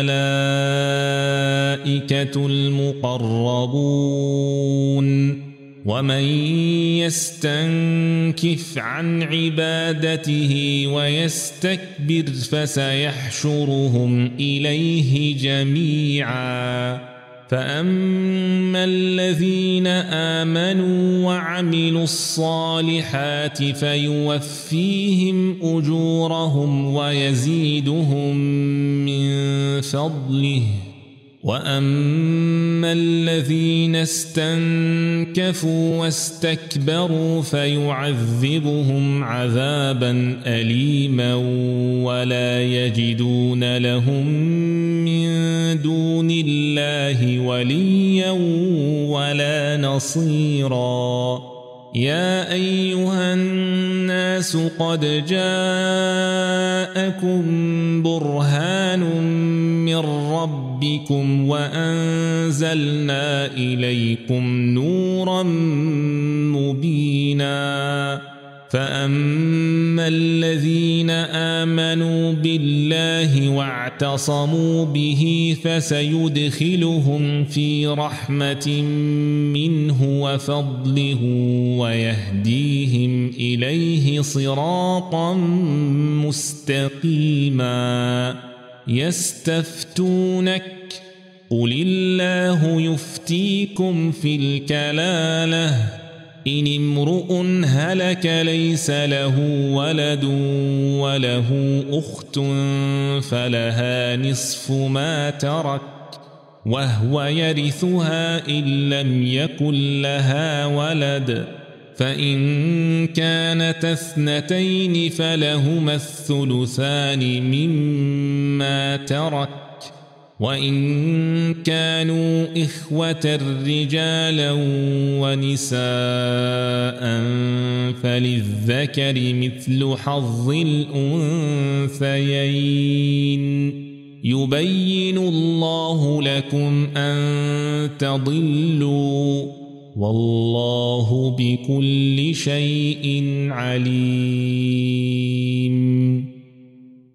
الملائكة المقربون ومن يستنكف عن عبادته ويستكبر فسيحشرهم إليه جميعا فأما الذين آمنوا وعملوا الصالحات فيوفيهم أجورهم ويزيدهم من فضله وأما الذين استنكفوا واستكبروا فيعذبهم عذابا أليما ولا يجدون لهم من دون الله وليا ولا نصيرا يا أيها الناس قد جاءكم برهان من ربكم وأنزلنا إليكم نورا مبينا فأما الذين آمنوا بالله واعتصموا به فسيدخلهم في رحمة منه وفضله ويهديهم إليه صراطا مستقيما يستفتونك قل الله يفتيكم في الكلالة إن امرؤ هلك ليس له ولد وله أخت فلها نصف ما ترك وهو يرثها إن لم يكن لها ولد فإن كانت اثنتين فلهما الثلثان مما ترك وإن كانوا إخوة رجالا ونساء فللذكر مثل حظ الأنثيين يبين الله لكم أن تضلوا والله بكل شيء عليم.